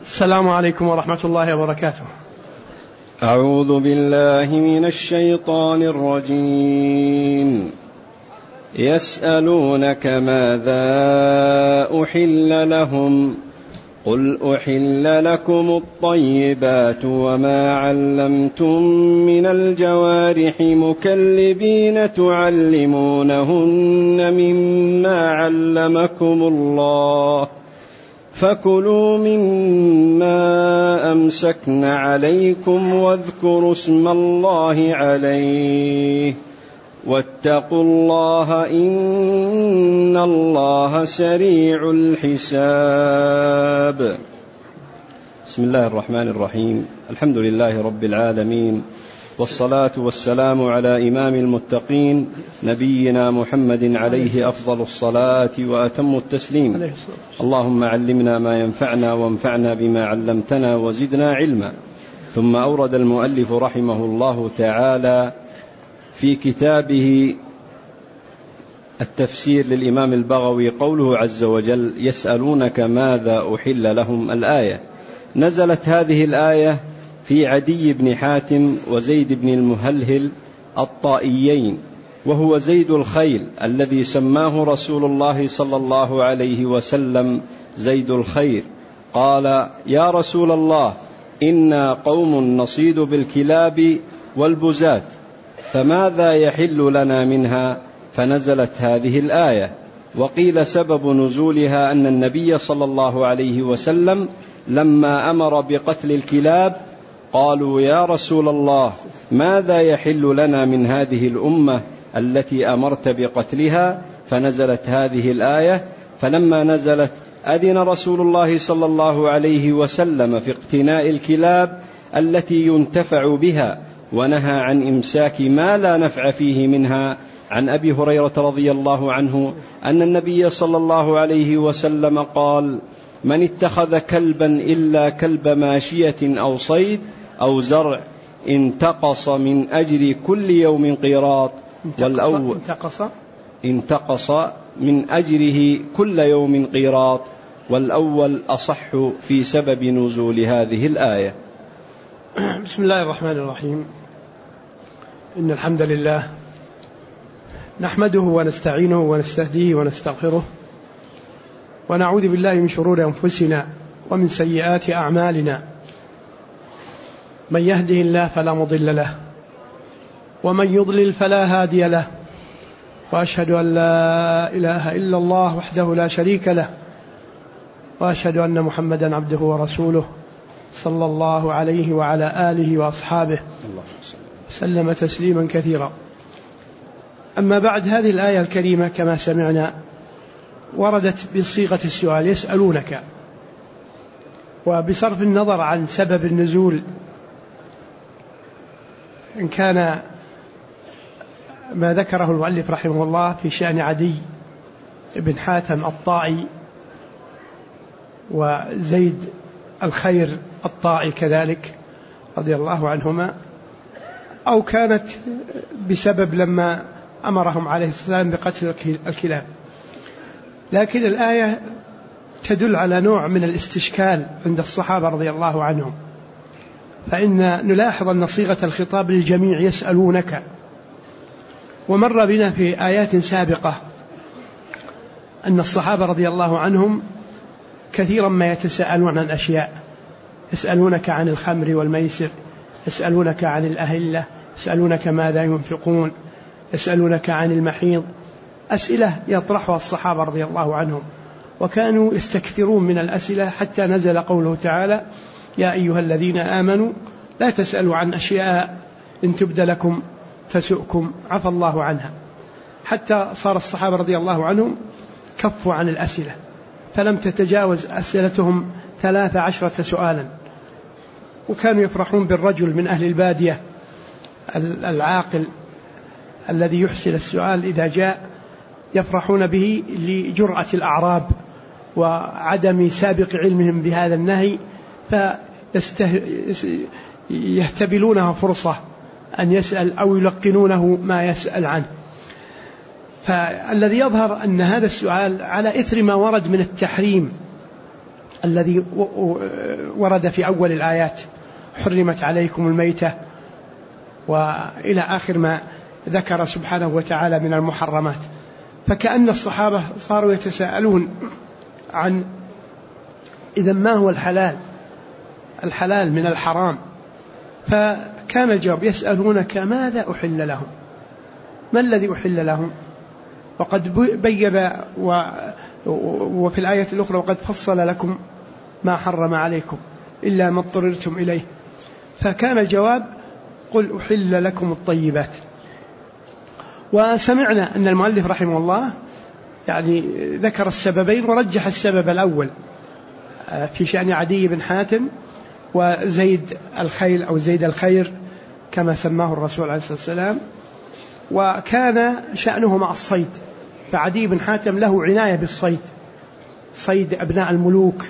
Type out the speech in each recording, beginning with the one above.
السلام عليكم ورحمة الله وبركاته. أعوذ بالله من الشيطان الرجيم. يسألونك ماذا أحل لهم قل أحل لكم الطيبات وما علمتم من الجوارح مكلبين تعلمونهن مما علمكم الله فكلوا مما أمسكن عليكم واذكروا اسم الله عليه واتقوا الله إن الله سريع الحساب. بسم الله الرحمن الرحيم. الحمد لله رب العالمين، والصلاة والسلام على إمام المتقين نبينا محمد عليه أفضل الصلاة وأتم التسليم. اللهم علمنا ما ينفعنا وانفعنا بما علمتنا وزدنا علما. ثم أورد المؤلف رحمه الله تعالى في كتابه التفسير للإمام البغوي قوله عز وجل: يسألونك ماذا أحل لهم. الآية نزلت هذه الآية في عدي بن حاتم وزيد بن المهلهل الطائيين، وهو زيد الخيل الذي سماه رسول الله صلى الله عليه وسلم زيد الخير. قال: يا رسول الله، إنا قوم نصيد بالكلاب والبزات، فماذا يحل لنا منها؟ فنزلت هذه الآية. وقيل سبب نزولها أن النبي صلى الله عليه وسلم لما أمر بقتل الكلاب قالوا: يا رسول الله، ماذا يحل لنا من هذه الأمة التي أمرت بقتلها؟ فنزلت هذه الآية. فلما نزلت أذن رسول الله صلى الله عليه وسلم في اقتناء الكلاب التي ينتفع بها، ونهى عن إمساك ما لا نفع فيه منها. عن أبي هريرة رضي الله عنه أن النبي صلى الله عليه وسلم قال: من اتخذ كلبا إلا كلب ماشية أو صيد أو زرع انتقص من أجر كل يوم قيراط، انتقص من أجره كل يوم قيراط. والأول أصح في سبب نزول هذه الآية. بسم الله الرحمن الرحيم. إن الحمد لله نحمده ونستعينه ونستهديه ونستغفره، ونعوذ بالله من شرور أنفسنا ومن سيئات أعمالنا. من يهده الله فلا مضل له، ومن يضلل فلا هادي له، وأشهد أن لا إله إلا الله وحده لا شريك له، وأشهد أن محمدا عبده ورسوله صلى الله عليه وعلى آله وأصحابه سلم تسليما كثيرا. أما بعد، هذه الآية الكريمة كما سمعنا وردت بصيغة السؤال: يسألونك. وبصرف النظر عن سبب النزول، إن كان ما ذكره المؤلف رحمه الله في شأن عدي بن حاتم الطائي وزيد الخير الطائي كذلك رضي الله عنهما، أو كانت بسبب لما أمرهم عليه السلام بقتل الكلاب، لكن الآية تدل على نوع من الاستشكال عند الصحابة رضي الله عنهم. فإن نلاحظ أن صيغة الخطاب للجميع: يسألونك. ومر بنا في آيات سابقة أن الصحابة رضي الله عنهم كثيرا ما يتساءلون عن أشياء: يسألونك عن الخمر والميسر، يسألونك عن الأهلة، يسألونك ماذا ينفقون، يسألونك عن المحيض. أسئلة يطرحها الصحابة رضي الله عنهم، وكانوا يستكثرون من الأسئلة حتى نزل قوله تعالى: يا أيها الذين آمنوا لا تسألوا عن أشياء إن تبد لكم تسؤكم عفى الله عنها. حتى صار الصحابة رضي الله عنهم كفوا عن الأسئلة، فلم تتجاوز أسئلتهم 13 سؤالا. وكانوا يفرحون بالرجل من أهل البادية العاقل الذي يحسن السؤال إذا جاء، يفرحون به لجرأة الأعراب وعدم سابق علمهم بهذا النهي، فيهتبلونها فرصة أن يسأل أو يلقنونه ما يسأل عنه. فالذي يظهر أن هذا السؤال على إثر ما ورد من التحريم الذي ورد في أول الآيات: حرمت عليكم الميتة، وإلى آخر ما ذكر سبحانه وتعالى من المحرمات. فكأن الصحابة صاروا يتساءلون عن إذا ما هو الحلال من الحرام. فكان الجواب: يسألونك ماذا أحل لهم، ما الذي أحل لهم؟ وقد بين وفي الآية الأخرى: وقد فصل لكم ما حرم عليكم إلا ما اضطررتم إليه. فكان الجواب: قل أحل لكم الطيبات. وسمعنا أن المؤلف رحمه الله يعني ذكر السببين ورجح السبب الأول في شأن عدي بن حاتم وزيد الخيل أو زيد الخير كما سماه الرسول عليه الصلاة والسلام، وكان شأنه مع الصيد. فعدي بن حاتم له عناية بالصيد، صيد أبناء الملوك،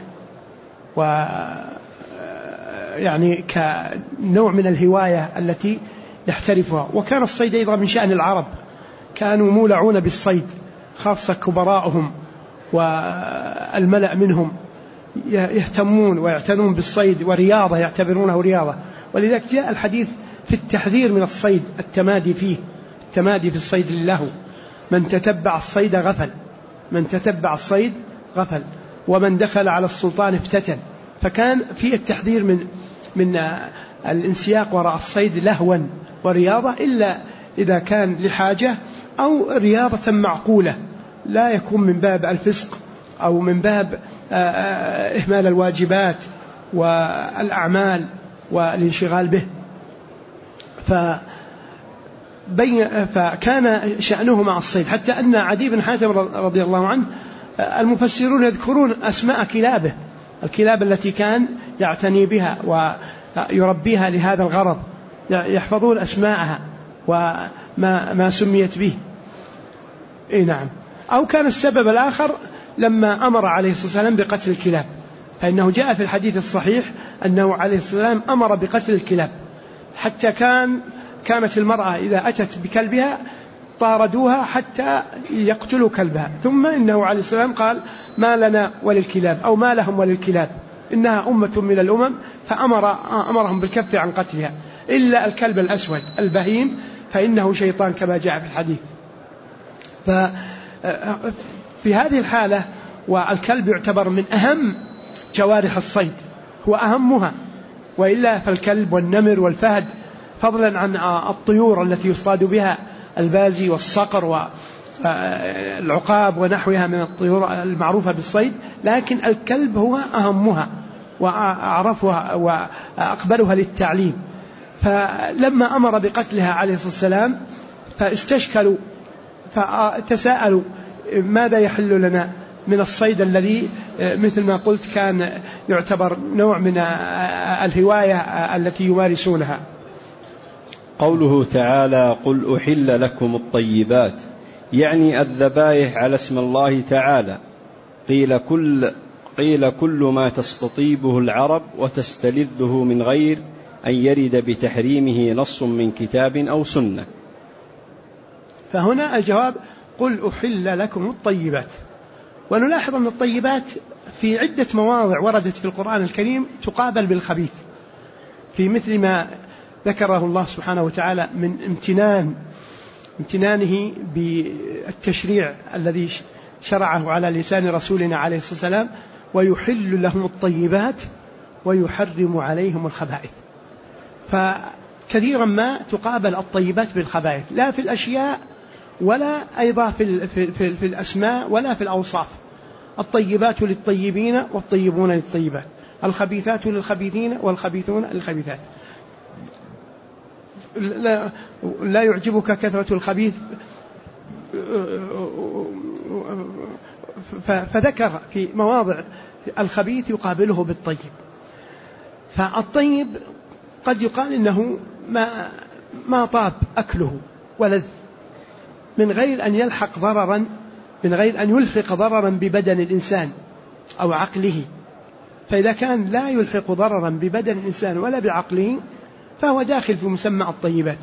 ويعني كنوع من الهواية التي يحترفها. وكان الصيد أيضا من شأن العرب، كانوا مولعون بالصيد، خاصة كبراءهم والملأ منهم يهتمون ويعتنون بالصيد، ورياضة يعتبرونه رياضة. ولذلك جاء الحديث في التحذير من الصيد، التمادي في الصيد للهو. من تتبع الصيد غفل، من تتبع الصيد غفل، ومن دخل على السلطان افتتن. فكان في التحذير من الانسياق وراء الصيد لهوا ورياضة، إلا إذا كان لحاجة أو رياضة معقولة، لا يكون من باب الفسق أو من باب إهمال الواجبات والأعمال والانشغال به. فكان شأنه مع الصيد، حتى أن عدي بن حاتم رضي الله عنه المفسرون يذكرون أسماء كلابه، الكلاب التي كان يعتني بها ويربيها لهذا الغرض، يحفظون أسماءها وما سميت به. نعم. أو كان السبب الآخر لما أمر عليه الصلاة والسلام بقتل الكلاب، فإنه جاء في الحديث الصحيح أنه عليه الصلاة والسلام أمر بقتل الكلاب، حتى كانت المرأة إذا أتت بكلبها طاردوها حتى يقتلوا كلبها. ثم إنه عليه الصلاة والسلام قال: ما لنا وللكلاب، أو ما لهم وللكلاب، إنها أمة من الأمم، فأمرهم بالكف عن قتلها إلا الكلب الأسود البهيم فإنه شيطان كما جاء في الحديث. ففي هذه الحالة، والكلب يعتبر من أهم جوارح الصيد، هو أهمها، وإلا فالكلب والنمر والفهد، فضلا عن الطيور التي يصطاد بها البازي والصقر والعقاب ونحوها من الطيور المعروفة بالصيد، لكن الكلب هو أهمها وأعرفها وأقبلها للتعليم. فلما أمر بقتلها عليه الصلاة والسلام فاستشكلوا، فتساءلوا: ماذا يحل لنا من الصيد الذي مثل ما قلت كان يعتبر نوع من الهواية التي يمارسونها. قوله تعالى: قل أحل لكم الطيبات، يعني الذبائح على اسم الله تعالى. قيل كل ما تستطيبه العرب وتستلذه من غير أن يرد بتحريمه نص من كتاب أو سنة. فهنا الجواب: قل أحل لكم الطيبات. ونلاحظ أن الطيبات في عدة مواضع وردت في القرآن الكريم تقابل بالخبيث، في مثل ما ذكره الله سبحانه وتعالى من امتنانه بالتشريع الذي شرعه على لسان رسولنا عليه الصلاة والسلام: ويحل لهم الطيبات ويحرم عليهم الخبائث. فكثيرا ما تقابل الطيبات بالخبائث، لا في الأشياء ولا أيضا في الأسماء ولا في الأوصاف. الطيبات للطيبين والطيبون للطيبات، الخبيثات للخبيثين والخبيثون للخبيثات. لا يعجبك كثرة الخبيث، فذكر في مواضع الخبيث يقابله بالطيب. فالطيب قد يقال إنه ما طاب أكله ولذ، من غير أن يلحق ضررا، من غير أن يلحق ضررا ببدن الإنسان أو عقله. فإذا كان لا يلحق ضررا ببدن الإنسان ولا بعقله فهو داخل في مسمى الطيبات.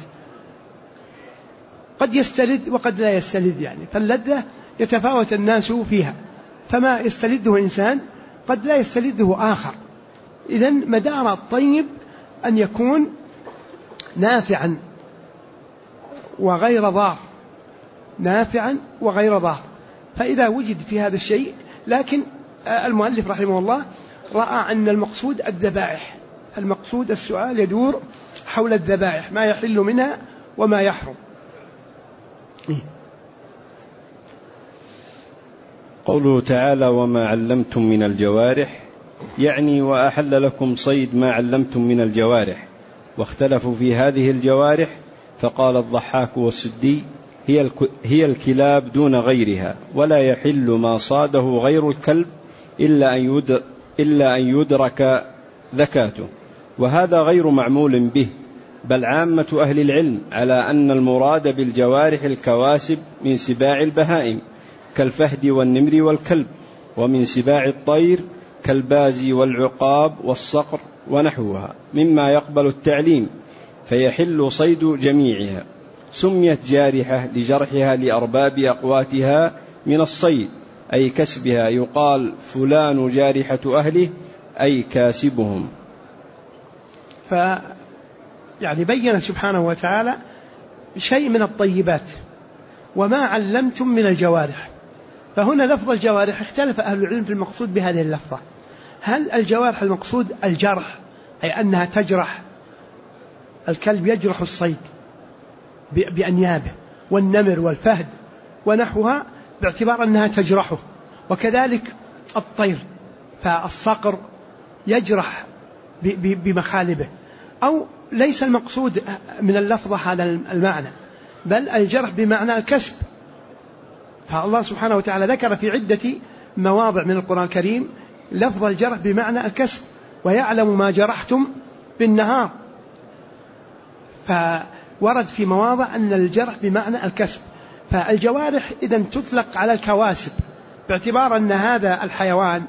قد يستلذ وقد لا يستلذ، يعني فاللذة يتفاوت الناس فيها، فما يستلذه إنسان قد لا يستلذه آخر. إذن مدار الطيب أن يكون نافعا وغير ضار، نافعا وغير ضار. فإذا وجد في هذا الشيء، لكن المؤلف رحمه الله رأى أن المقصود الذبائح، المقصود السؤال يدور حول الذبائح، ما يحل منها وما يحرم. قوله تعالى وما علمتم من الجوارح، يعني وأحل لكم صيد ما علمتم من الجوارح، واختلفوا في هذه الجوارح، فقال الضحاك والسدي هي الكلاب دون غيرها، ولا يحل ما صاده غير الكلب إلا أن يدرك ذكاته، وهذا غير معمول به، بل عامة أهل العلم على أن المراد بالجوارح الكواسب من سباع البهائم كالفهد والنمر والكلب، ومن سباع الطير كالباز والعقاب والصقر ونحوها مما يقبل التعليم، فيحل صيد جميعها. سميت جارحة لجرحها لأرباب أقواتها من الصيد، أي كسبها، يقال فلان جارحة أهله، أي كاسبهم. يعني بين سبحانه وتعالى شيء من الطيبات، وما علمتم من الجوارح. فهنا لفظ الجوارح اختلف أهل العلم في المقصود بهذه اللفظة، هل الجوارح المقصود الجرح، أي أنها تجرح، الكلب يجرح الصيد بأنيابه، والنمر والفهد ونحوها باعتبار أنها تجرحه، وكذلك الطير فالصقر يجرح بمخالبه، أو ليس المقصود من اللفظة هذا المعنى، بل الجرح بمعنى الكسب. فالله سبحانه وتعالى ذكر في عدة مواضع من القرآن الكريم لفظ الجرح بمعنى الكسب، ويعلم ما جرحتم بالنهار، فورد في مواضع أن الجرح بمعنى الكسب. فالجوارح إذن تطلق على الكواسب باعتبار أن هذا الحيوان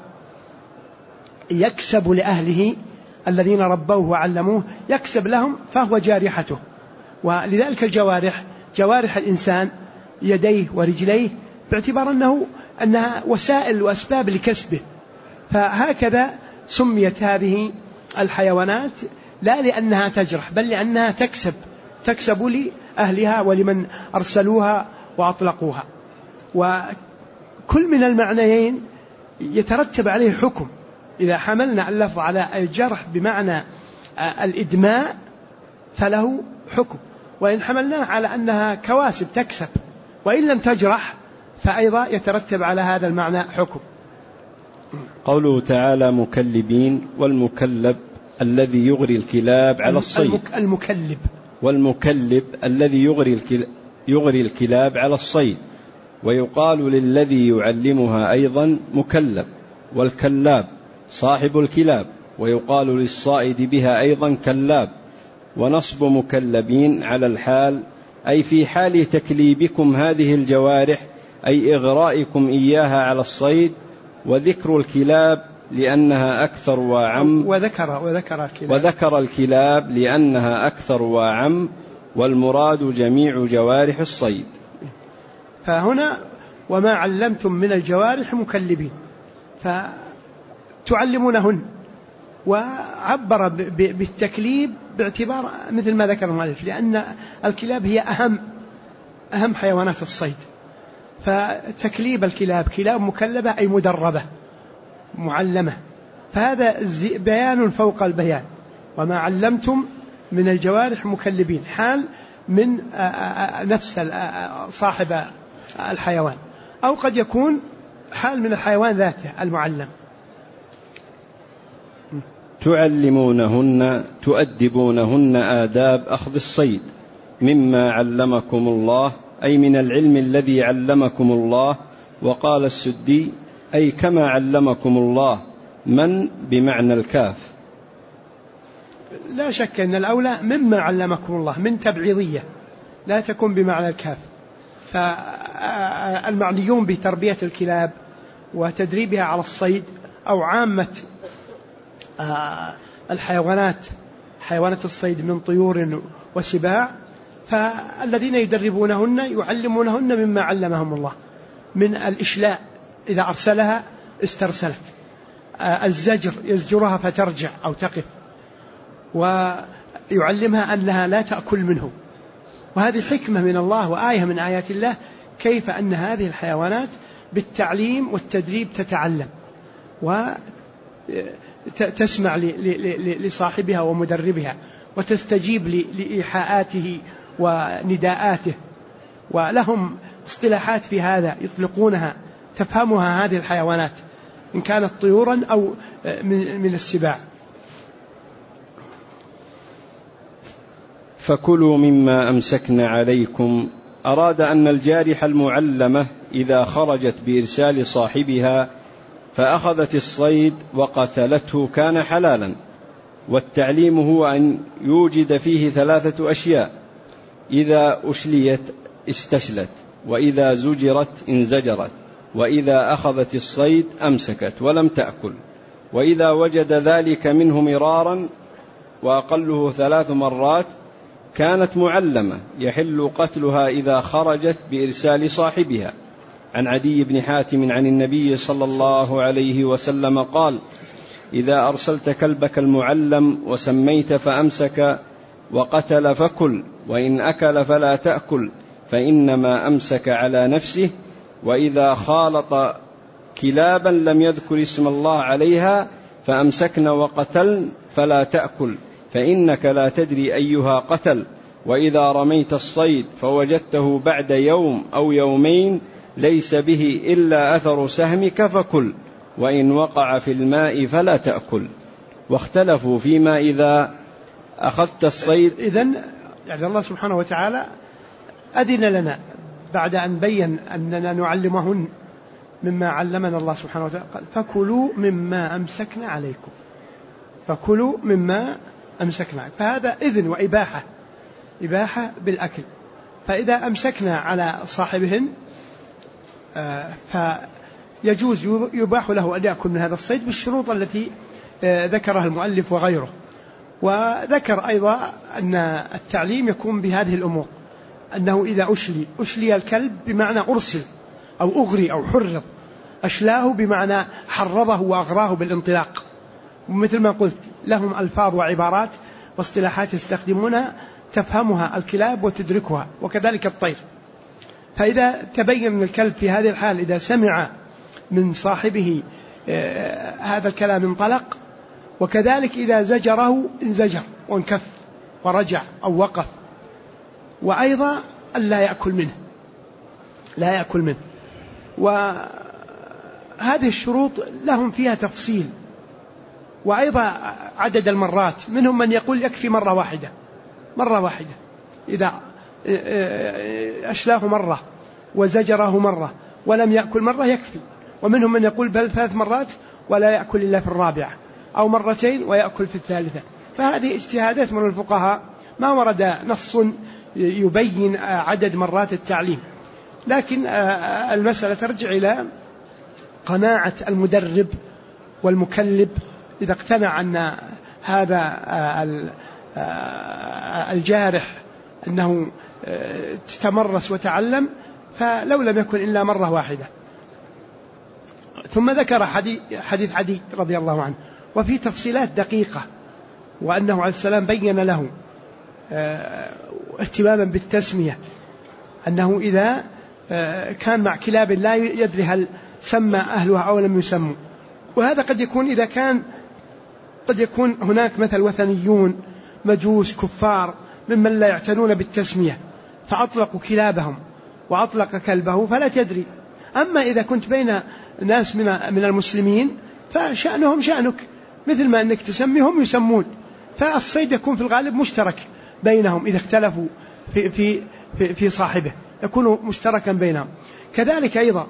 يكسب لأهله الذين ربوه وعلموه، يكسب لهم فهو جارحته. ولذلك الجوارح جوارح الإنسان يديه ورجليه باعتبار أنها وسائل وأسباب لكسبه، فهكذا سميت هذه الحيوانات لا لأنها تجرح بل لأنها تكسب لأهلها ولمن أرسلوها وأطلقوها. وكل من المعنيين يترتب عليه حكم. إذا حملنا اللفظ على الجرح بمعنى الإدماء فله حكم، وإن حملناه على أنها كواسب تكسب وإن لم تجرح فأيضا يترتب على هذا المعنى حكم. قوله تعالى مكلبين، والمكلب الذي يغري الكلاب على الصيد، والمكلب الذي يغري الكلاب على الصيد، ويقال للذي يعلمها أيضا مكلب، والكلاب صاحب الكلاب، ويقال للصائد بها أيضا كلاب. ونصب مكلبين على الحال، أي في حال تكليبكم هذه الجوارح، أي إغرائكم إياها على الصيد. وذكر الكلاب لأنها أكثر وعم، وذكر الكلاب لأنها أكثر وعم، والمراد جميع جوارح الصيد. فهنا وما علمتم من الجوارح مكلبين، فتعلمونهن، وعبر بالتكليب باعتبار مثل ما ذكر المؤلف، لأن الكلاب هي أهم حيوانات الصيد، فتكليب الكلاب كلاب مكلبة أي مدربة معلمة، فهذا بيان فوق البيان. وما علمتم من الجوارح مكلبين حال من نفس صاحب الحيوان، أو قد يكون حال من الحيوان ذاته المعلم. تعلمونهن تؤدبونهن آداب أخذ الصيد مما علمكم الله، أي من العلم الذي علمكم الله. وقال السدي أي كما علمكم الله، من بمعنى الكاف. لا شك أن الأولى مما علمكم الله، من تبعيضية لا تكون بمعنى الكاف. فالمعنيون بتربية الكلاب وتدريبها على الصيد أو عامة الحيوانات، حيوانات الصيد من طيور وسباع، فالذين يدربونهن يعلمونهن مما علمهم الله من الإشلاء، إذا أرسلها استرسلت، الزجر يزجرها فترجع أو تقف، ويعلمها أنها لا تأكل منه. وهذه حكمة من الله وآية من آيات الله، كيف أن هذه الحيوانات بالتعليم والتدريب تتعلم وتسمع لصاحبها ومدربها، وتستجيب لإيحاءاته ونداءاته. ولهم اصطلاحات في هذا يطلقونها تفهمها هذه الحيوانات، إن كانت طيورا أو من السباع. فكلوا مما أمسكن عليكم أراد أن الجارحة المعلمة إذا خرجت بإرسال صاحبها فأخذت الصيد وقتلته كان حلالا. والتعليم هو أن يوجد فيه 3 أشياء: إذا أشليت استشلت، وإذا زجرت انزجرت، وإذا أخذت الصيد أمسكت ولم تأكل. وإذا وجد ذلك منه مرارا وأقله 3 مرات كانت معلمة يحل قتلها إذا خرجت بإرسال صاحبها. عن عدي بن حاتم عن النبي صلى الله عليه وسلم قال: إذا أرسلت كلبك المعلم وسميت فأمسك وقتل فكل، وإن أكل فلا تأكل، فإنما أمسك على نفسه. وإذا خالط كلابا لم يذكر اسم الله عليها فأمسكن وقتلن فلا تأكل، فإنك لا تدري أيها قتل. وإذا رميت الصيد فوجدته بعد يوم أو يومين ليس به إلا أثر سهمك فكل، وإن وقع في الماء فلا تأكل. واختلفوا فيما إذا أخذت الصيد. إذن يعني الله سبحانه وتعالى أذن لنا بعد أن بين أننا نعلمهن مما علمنا الله سبحانه وتعالى، قال: فكلوا مما أمسكنا عليكم، فكلوا مما أمسكنا. فهذا إذن وإباحة، إباحة بالأكل. فإذا أمسكنا على صاحبهن فيجوز يباح له أن يأكل من هذا الصيد بالشروط التي ذكرها المؤلف وغيره. وذكر أيضا أن التعليم يكون بهذه الأمور، أنه إذا أشلي الكلب بمعنى أرسل أو أغري أو حرض، أشلاه بمعنى حرضه وأغراه بالانطلاق. ومثل ما قلت لهم ألفاظ وعبارات واصطلاحات يستخدمونها تفهمها الكلاب وتدركها، وكذلك الطير. فإذا تبين الكلب في هذه الحال إذا سمع من صاحبه هذا الكلام انطلق، وكذلك إذا زجره انزجر وانكف ورجع أو وقف. وأيضا ألا يأكل منه، لا يأكل منه. وهذه الشروط لهم فيها تفصيل، وأيضا عدد المرات. منهم من يقول يكفي مرة واحدة، مرة واحدة إذا أشلاه مرة وزجره مرة ولم يأكل مرة يكفي. ومنهم من يقول بل 3 مرات ولا يأكل إلا في الرابعة، أو 2 مرات ويأكل في الثالثة. فهذه اجتهادات من الفقهاء، ما ورد نص يبين عدد مرات التعليم. لكن المسألة ترجع إلى قناعة المدرب والمكلب. إذا اقتنع أن هذا الجارح أنه تمرس وتعلم، فلو لم يكن إلا مرة واحدة. ثم ذكر حديث عدي رضي الله عنه، وفي تفصيلات دقيقة، وأنه عليه السلام بين له اهتماما بالتسمية، أنه إذا كان مع كلاب لا يدري هل سمى أهلها أو لم يسموا. وهذا قد يكون إذا كان قد يكون هناك مثل وثنيون مجوس كفار ممن لا يعتنون بالتسمية فأطلقوا كلابهم وأطلق كلبه فلا تدري. أما إذا كنت بين ناس من المسلمين فشأنهم شأنك، مثل ما أنك تسميهم يسمون. فالصيد يكون في الغالب مشترك بينهم، إذا اختلفوا في صاحبه يكون مشتركا بينهم. كذلك أيضا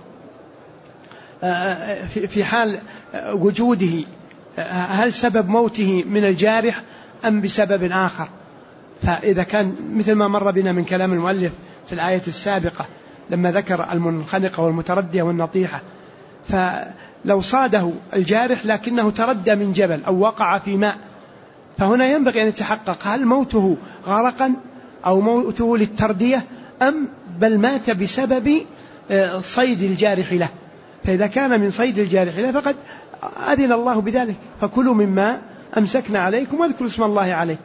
في حال وجوده، هل سبب موته من الجارح أم بسبب آخر؟ فإذا كان مثل ما مر بنا من كلام المؤلف في الآية السابقة لما ذكر المنخنقة والمتردية والنطيحة، فلو صاده الجارح لكنه تردى من جبل أو وقع في ماء، فهنا ينبغي أن يتحقق هل موته غرقا أو موته للتردية أم بل مات بسبب صيد الجارح له. فإذا كان من صيد الجارح له فقد أذن الله بذلك، فكلوا مما أمسكنا عليكم واذكروا اسم الله عليه.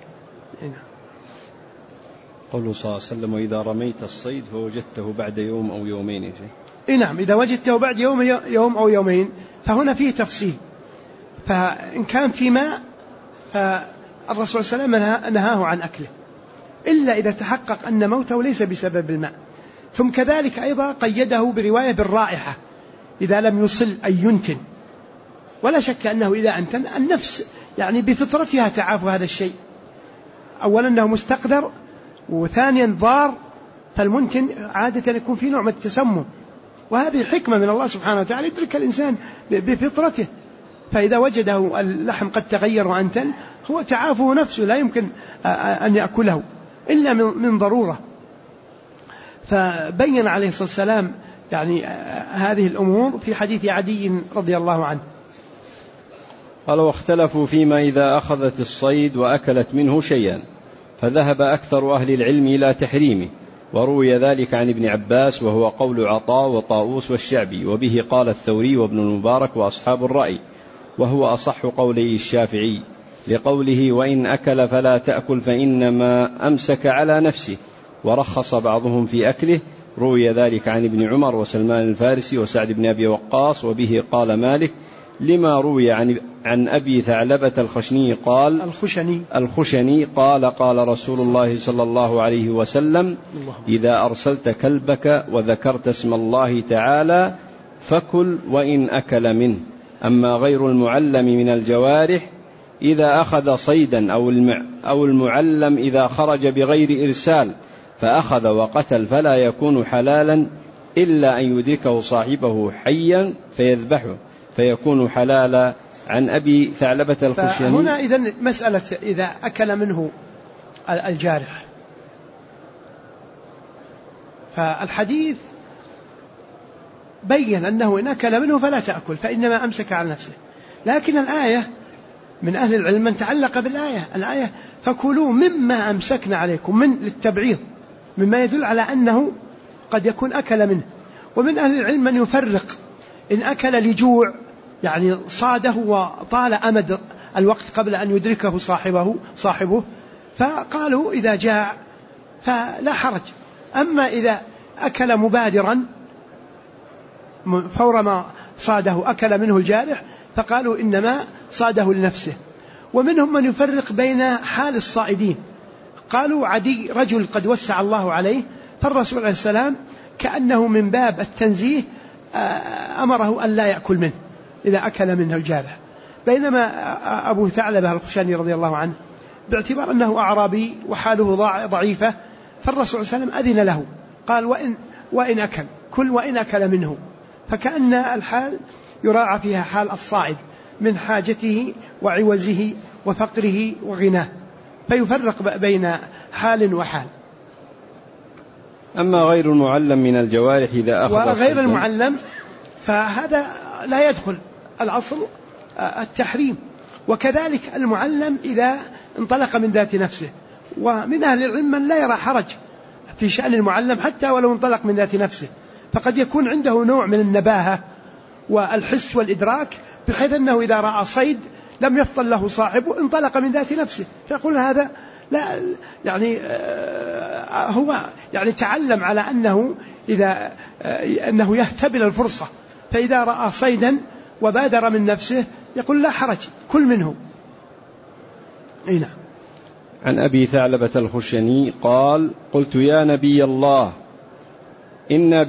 قوله صلى الله عليه وسلم وإذا رميت الصيد فوجدته بعد يوم أو يومين شيء. نعم، إذا وجدته بعد يوم أو يومين، فهنا فيه تفصيل. فإن كان في ماء فالرسول صلى الله عليه وسلم نهاه عن أكله إلا إذا تحقق أن موته ليس بسبب الماء. ثم كذلك أيضا قيده برواية بالرائحة إذا لم يصل أن ينتن، ولا شك أنه إذا أنتن النفس يعني بفطرتها تعافى هذا الشيء، أولا أنه مستقدر، وثانيا ضار، فالمنتن عادة يكون فيه نوع من التسمم، وهذه حكمة من الله سبحانه وتعالى يدرك الإنسان بفطرته. فإذا وجده اللحم قد تغير وأنتن هو تعافه نفسه، لا يمكن أن يأكله إلا من ضرورة. فبين عليه الصلاة والسلام يعني هذه الأمور في حديث عدي رضي الله عنه. قال واختلفوا فيما إذا أخذت الصيد وأكلت منه شيئا، فذهب أكثر أهل العلم إلى تحريمه، وروي ذلك عن ابن عباس وهو قول عطاء وطاووس والشعبي، وبه قال الثوري وابن المبارك وأصحاب الرأي، وهو أصح قولي الشافعي لقوله وإن أكل فلا تأكل فإنما أمسك على نفسه، ورخص بعضهم في أكله، روي ذلك عن ابن عمر وسلمان الفارسي وسعد بن أبي وقاص، وبه قال مالك لما روي عن أبي ثعلبة الخشني قال قال رسول الله صلى الله عليه وسلم إذا أرسلت كلبك وذكرت اسم الله تعالى فكل وإن أكل منه. أما غير المعلم من الجوارح إذا أخذ صيدا أو المعلم إذا خرج بغير إرسال فأخذ وقتل فلا يكون حلالا إلا أن يدركه صاحبه حيا فيذبحه فيكون حلالا. عن أبي ثعلبة الخشني. هنا إذن مسألة إذا أكل منه الجارح، فالحديث بين أنه إن أكل منه فلا تأكل فإنما أمسك على نفسه، لكن الآية من أهل العلم من تعلق الآية فكلوا مما أمسكنا عليكم، من للتبعيض، مما يدل على أنه قد يكون أكل منه. ومن أهل العلم من يفرق إن أكل لجوع يعني صاده وطال أمد الوقت قبل أن يدركه صاحبه فقالوا إذا جاع فلا حرج. أما إذا أكل مبادرا فور ما صاده أكل منه الجارح فقالوا إنما صاده لنفسه. ومنهم من يفرق بين حال الصائدين، قالوا عدي رجل قد وسع الله عليه، فالرسول عليه السلام كأنه من باب التنزيه أمره أن لا يأكل منه إذا أكل منه الجارح. بينما أبو ثعلبة الخشني رضي الله عنه باعتبار أنه أعرابي وحاله ضعيفة، فالرسول صلى الله عليه وسلم أذن له، قال وإن أكل كل وإن أكل منه، فكأن الحال يراعى فيها حال الصائد من حاجته وعوزه وفقره وغناه، فيفرق بين حال وحال. أما غير المعلم من الجوارح إذا أخذ وغير المعلم فهذا لا يدخل الأصل التحريم، وكذلك المعلم إذا انطلق من ذات نفسه. ومن أهل العلم من لا يرى حرج في شأن المعلم حتى ولو انطلق من ذات نفسه، فقد يكون عنده نوع من النباهة والحس والإدراك بحيث أنه إذا رأى صيد لم يفضل له صاحبه انطلق من ذات نفسه، فيقول هذا لا يعني هو يعني تعلم على أنه أنه يهتبل الفرصة، فإذا رأى صيدا وبادر من نفسه يقول لا حرج كل منه. نعم. عن أبي ثعلبة الخشني قال قلت يا نبي الله إنا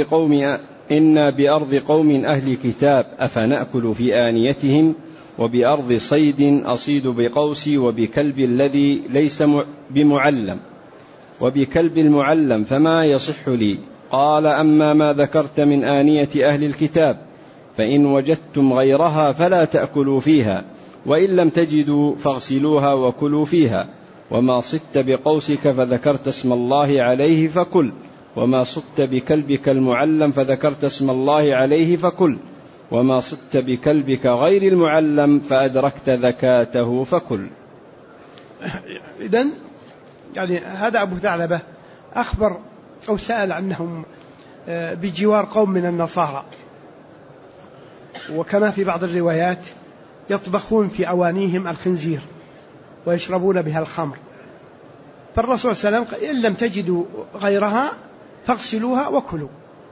بأرض قوم أهل كتاب أفنأكل في آنيتهم وبأرض صيد أصيد بقوسي وبكلب الذي ليس بمعلم وبكلب المعلم فما يصح لي؟ قال أما ما ذكرت من آنية أهل الكتاب فإن وجدتم غيرها فلا تأكلوا فيها، وإن لم تجدوا فاغسلوها وكلوا فيها، وما صدت بقوسك فذكرت اسم الله عليه فكل، وما صدت بكلبك المعلم فذكرت اسم الله عليه فكل، وما صدت بكلبك غير المعلم فأدركت ذكاته فكل. إذن يعني هذا أبو ثعلبة أخبر أو سأل عنهم بجوار قوم من النصارى، وكما في بعض الروايات يطبخون في أوانيهم الخنزير ويشربون بها الخمر. فالرسول صلى الله عليه وسلم إن لم تجدوا غيرها فاغسلوها وكلوا،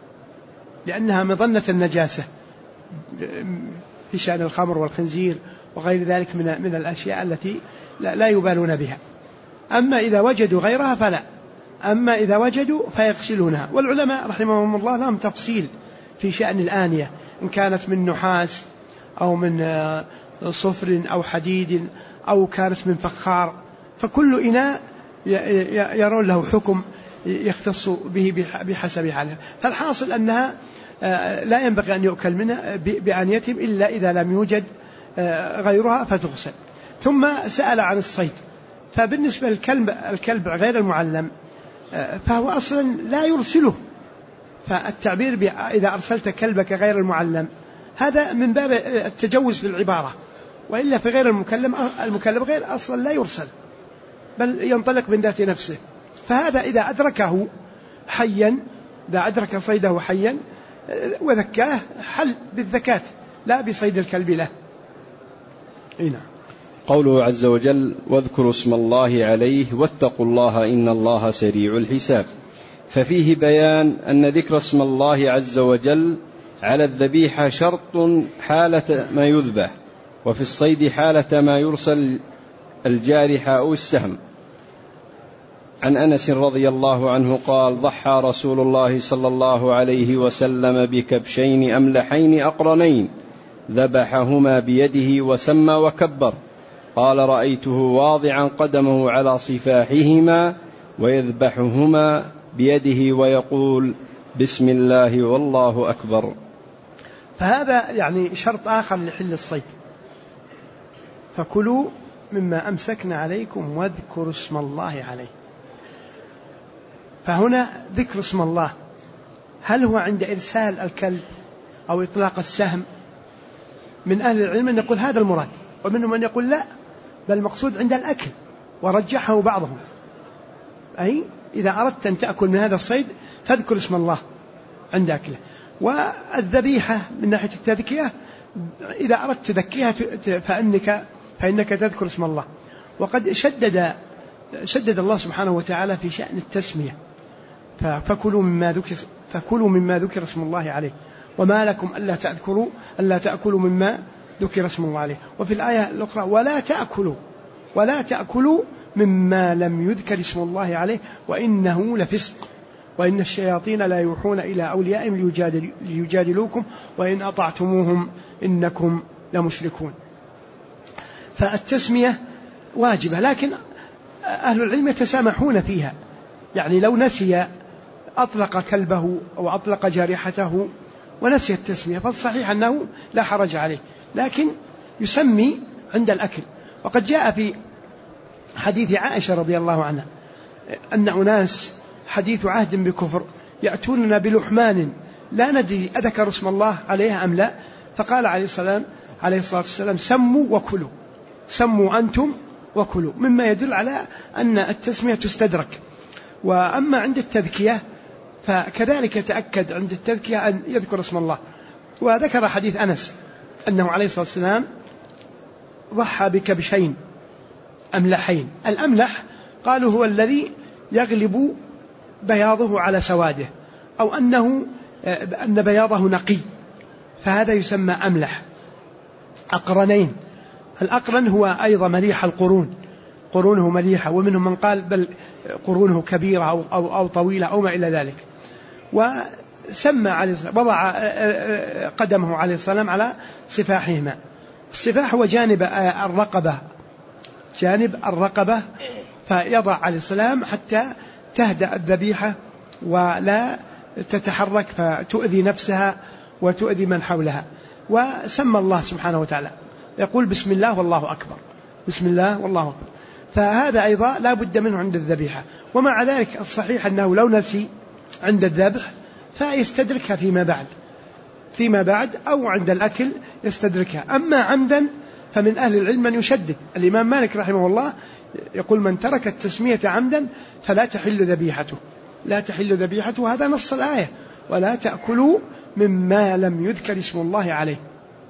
لأنها مظنة النجاسة في شأن الخمر والخنزير وغير ذلك من الأشياء التي لا يبالون بها. أما إذا وجدوا غيرها فلا، أما إذا وجدوا فيغسلونها. والعلماء رحمهم الله لهم تفصيل في شأن الآنية، إن كانت من نحاس أو من صفر أو حديد أو كانت من فخار، فكل إناء يرون له حكم يختص به بحسب حاله. فالحاصل أنها لا ينبغي أن يؤكل منها بآنيتهم إلا إذا لم يوجد غيرها فتغسل. ثم سأل عن الصيد. فبالنسبة للكلب غير المعلم فهو أصلا لا يرسله، فالتعبير إذا أرسلت كلبك غير المعلم هذا من باب التجوز في العبارة، وإلا في غير المكلم غير أصلا لا يرسل بل ينطلق من ذات نفسه. فهذا إذا أدركه حيا، إذا أدرك صيده حيا وذكاه حل بالذكاة لا بصيد الكلب له. نعم. قوله عز وجل واذكروا اسم الله عليه واتقوا الله إن الله سريع الحساب، ففيه بيان أن ذكر اسم الله عز وجل على الذبيحة شرط حالة ما يذبح، وفي الصيد حالة ما يرسل الجارحة أو السهم. عن أنس رضي الله عنه قال ضحى رسول الله صلى الله عليه وسلم بكبشين أملحين أقرنين ذبحهما بيده وسمى وكبر، قال رأيته واضعا قدمه على صفاحهما ويذبحهما بيده ويقول بسم الله والله أكبر. فهذا يعني شرط آخر لحل الصيد، فكلوا مما أمسكنا عليكم واذكروا اسم الله عليه. فهنا ذكر اسم الله هل هو عند إرسال الكلب أو إطلاق السهم؟ من أهل العلم أن يقول هذا المراد، ومنهم من يقول لا بل المقصود عند الأكل، ورجحه بعضهم، أي إذا أردت أن تأكل من هذا الصيد فاذكر اسم الله عند أكله. والذبيحة من ناحية التذكية إذا أردت تذكيها فإنك تذكر اسم الله. وقد شدد الله سبحانه وتعالى في شأن التسمية، فكلوا مما ذكر اسم الله عليه، وما لكم ألا تأكلوا مما ذكر اسم الله عليه. وفي الآية الأخرى ولا تأكلوا مما لم يذكر اسم الله عليه وإنه لفسق وإن الشياطين لا يوحون إلى أوليائهم ليجادلوكم وإن أطعتموهم إنكم لمشركون. فالتسمية واجبة، لكن أهل العلم يتسامحون فيها، يعني لو نسي أطلق كلبه أو أطلق جارحته ونسي التسمية فالصحيح أنه لا حرج عليه، لكن يسمي عند الأكل. وقد جاء في حديث عائشة رضي الله عنها أن أناس حديث عهد بكفر يأتوننا بلحمان لا ندري أذكر اسم الله عليها أم لا، فقال عليه الصلاة والسلام سموا وكلوا، سموا أنتم وكلوا، مما يدل على أن التسمية تستدرك. وأما عند التذكية فكذلك يتأكد عند التذكية أن يذكر اسم الله. وذكر حديث أنس أنه عليه الصلاة والسلام ضحى بكبشين أملحين. الأملح قالوا هو الذي يغلب بياضه على سواده، أو أن بياضه نقي، فهذا يسمى أملح. أقرنين، الأقرن هو أيضا مليح القرون، قرونه مليحة، ومنهم من قال بل قرونه كبيرة أو طويلة أو ما إلى ذلك. وسمى عليه الصلاة وضع قدمه عليه السلام على صفاحهما. الصفاح هو جانب الرقبة، فيضع عليه السلام حتى تهدأ الذبيحة ولا تتحرك فتؤذي نفسها وتؤذي من حولها. وسمى الله سبحانه وتعالى، يقول بسم الله والله أكبر، بسم الله والله أكبر. فهذا أيضا لا بد منه عند الذبيحة. ومع ذلك الصحيح أنه لو نسي عند الذبح فيستدركها فيما بعد أو عند الأكل يستدركها. أما عمدا فمن أهل العلم من يشدد. الإمام مالك رحمه الله يقول من ترك التسمية عمدا فلا تحل ذبيحته، هذا نص الآية ولا تأكلوا مما لم يذكر اسم الله عليه.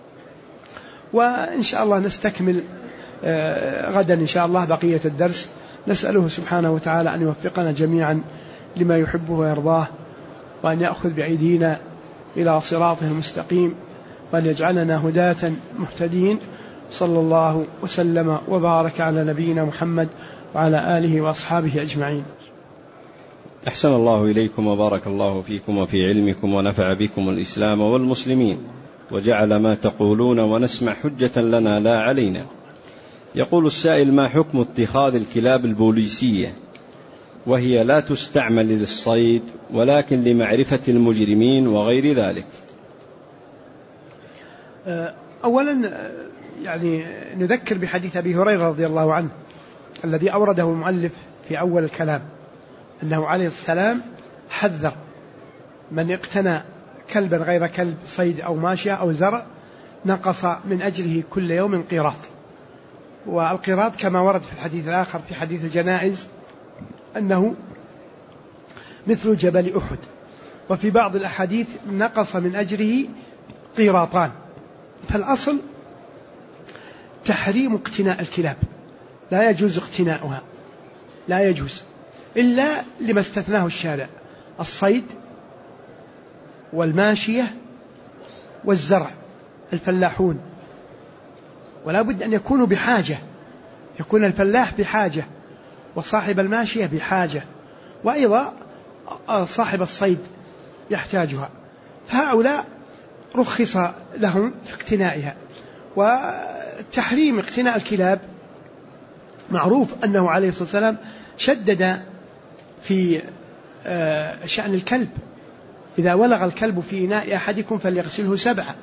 وإن شاء الله نستكمل غدا إن شاء الله بقية الدرس. نسأله سبحانه وتعالى أن يوفقنا جميعا لما يحبه ويرضاه، وأن يأخذ بأيدينا إلى صراطه المستقيم، وأن يجعلنا هداة مهتدين. صلى الله وسلم وبارك على نبينا محمد وعلى آله وأصحابه أجمعين. أحسن الله إليكم وبارك الله فيكم وفي علمكم ونفع بكم الإسلام والمسلمين، وجعل ما تقولون ونسمع حجة لنا لا علينا. يقول السائل: ما حكم اتخاذ الكلاب البوليسية وهي لا تستعمل للصيد ولكن لمعرفة المجرمين وغير ذلك؟ أولا يعني نذكر بحديث أبي هريرة رضي الله عنه الذي أورده المؤلف في أول الكلام، أنه عليه السلام حذر من اقتنى كلبا غير كلب صيد أو ماشية أو زرع نقص من أجره كل يوم قيراط. والقيراط كما ورد في الحديث الآخر في حديث الجنائز أنه مثل جبل أحد، وفي بعض الأحاديث نقص من أجره قيراطان. فالأصل تحريم اقتناء الكلاب، لا يجوز اقتناؤها، لا يجوز إلا لما استثناه الشارع: الصيد والماشية والزرع، الفلاحون. ولا بد أن يكونوا بحاجة، يكون الفلاح بحاجة، وصاحب الماشية بحاجة، وأيضا صاحب الصيد يحتاجها. هؤلاء رخص لهم في اقتنائها. وتحريم اقتناء الكلاب معروف أنه عليه الصلاة والسلام شدد في شأن الكلب: إذا ولغ الكلب في إناء أحدكم فليغسله 7.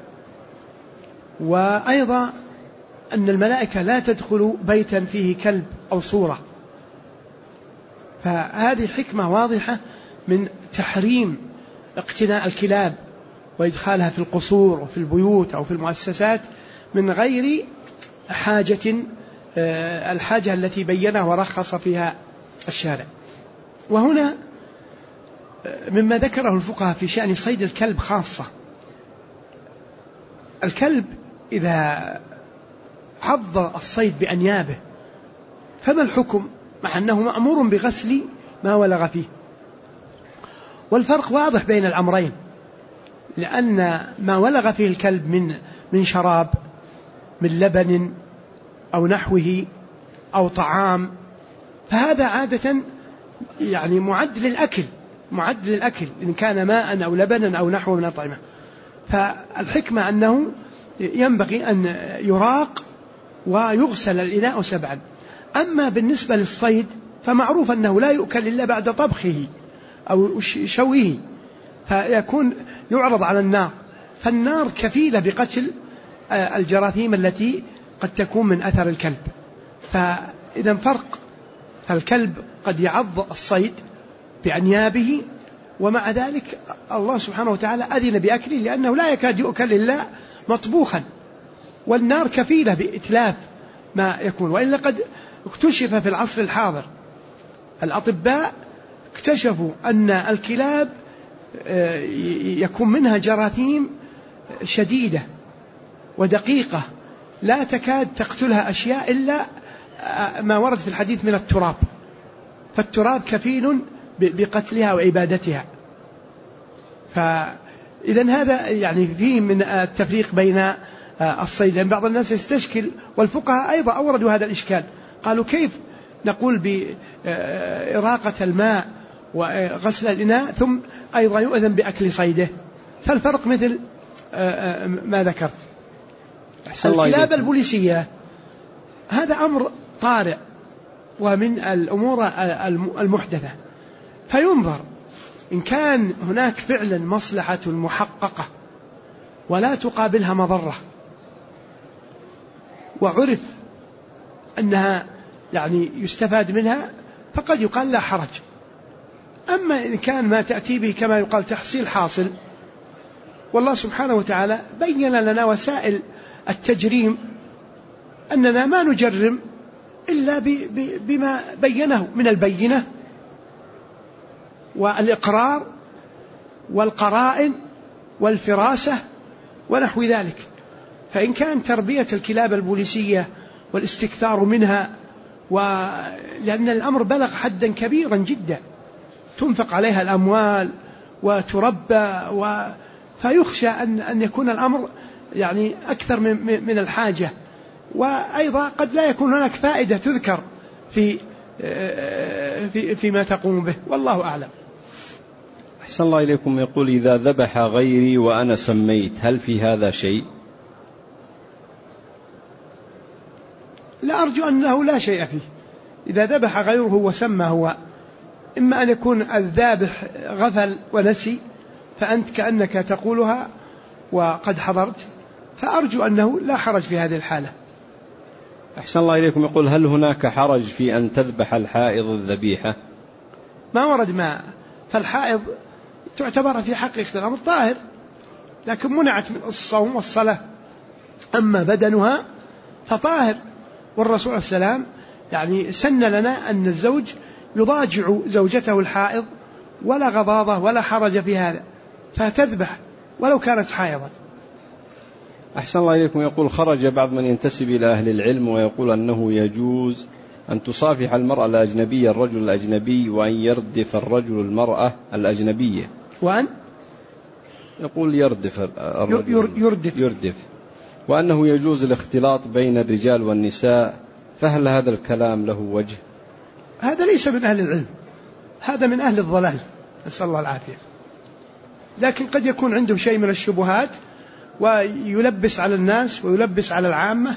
وأيضا أن الملائكة لا تدخل بيتا فيه كلب أو صورة. فهذه حكمة واضحة من تحريم اقتناء الكلاب وإدخالها في القصور وفي البيوت أو في المؤسسات من غير حاجة، الحاجة التي بينها ورخص فيها الشارع. وهنا مما ذكره الفقهاء في شأن صيد الكلب خاصة: الكلب إذا عض الصيد بأنيابه فما الحكم، مع أنه مأمور بغسل ما ولغ فيه؟ والفرق واضح بين الأمرين، لأن ما ولغ فيه الكلب من شراب، من لبن أو نحوه أو طعام، فهذا عادة يعني معد للأكل إن كان ماء أو لبنا أو نحو من الطعمة. فالحكمة أنه ينبغي أن يراق ويغسل الإناء 7. أما بالنسبة للصيد فمعروف أنه لا يؤكل إلا بعد طبخه أو شويه، فيكون يعرض على النار، فالنار كفيلة بقتل الجراثيم التي قد تكون من أثر الكلب. فإذا فرق، فالكلب قد يعض الصيد بأنيابه، ومع ذلك الله سبحانه وتعالى أذن بأكله لأنه لا يكاد يؤكل إلا مطبوخا، والنار كفيلة بإتلاف ما يكون. وإلا قد اكتشف في العصر الحاضر، الأطباء اكتشفوا أن الكلاب يكون منها جراثيم شديدة ودقيقة لا تكاد تقتلها أشياء إلا ما ورد في الحديث من التراب، فالتراب كفيل بقتلها وإبادتها. فإذن هذا يعني فيه من التفريق بين الصيد، لأن بعض الناس يستشكل، والفقهاء أيضا أوردوا هذا الإشكال، قالوا كيف نقول بإراقة الماء وغسل الإناء ثم أيضا يؤذن بأكل صيده؟ فالفرق مثل ما ذكرت. الكلاب البوليسية هذا أمر طارئ ومن الأمور المحدثة، فينظر إن كان هناك فعلا مصلحة محققة ولا تقابلها مضرة، وعرف أنها يعني يستفاد منها، فقد يقال لا حرج. أما إن كان ما تأتي به كما يقال تحصيل حاصل، والله سبحانه وتعالى بين لنا وسائل التجريم، أننا ما نجرم إلا بما بينه من البينة والإقرار والقرائن والفراسة ونحو ذلك. فإن كان تربية الكلاب البوليسية والاستكثار منها، لأن الأمر بلغ حدا كبيرا جدا، تنفق عليها الأموال وتربى، فيخشى أن يكون الأمر يعني أكثر من الحاجة، وأيضا قد لا يكون هناك فائدة تذكر فيما تقوم به، والله أعلم. أحسن الله إليكم. يقول: إذا ذبح غيري وأنا سميت، هل في هذا شيء؟ لا، أرجو أنه لا شيء فيه. إذا ذبح غيره وسمى هو، إما أن يكون الذابح غفل ونسي فأنت كأنك تقولها وقد حضرت، فأرجو أنه لا حرج في هذه الحالة. أحسن الله إليكم. يقول: هل هناك حرج في أن تذبح الحائض الذبيحة؟ ما ورد ماء، فالحائض تعتبر في حقيقة الأمر طاهر، لكن منعت من الصوم والصلاة، أما بدنها فطاهر. والرسول عليه السلام يعني سن لنا أن الزوج يضاجع زوجته الحائض ولا غضاضة ولا حرج في هذا، فتذبح ولو كانت حائضا. أحسن الله إليكم. يقول: خرج بعض من ينتسب إلى أهل العلم ويقول أنه يجوز أن تصافح المرأة الأجنبية الرجل الأجنبي، وأن يردف الرجل المرأة الأجنبية، وأن يقول يردف الرجل يردف، وأنه يجوز الاختلاط بين الرجال والنساء، فهل هذا الكلام له وجه؟ هذا ليس من أهل العلم، هذا من أهل الضلال، نسأل الله العافية. لكن قد يكون عنده شيء من الشبهات ويلبس على الناس ويلبس على العامة،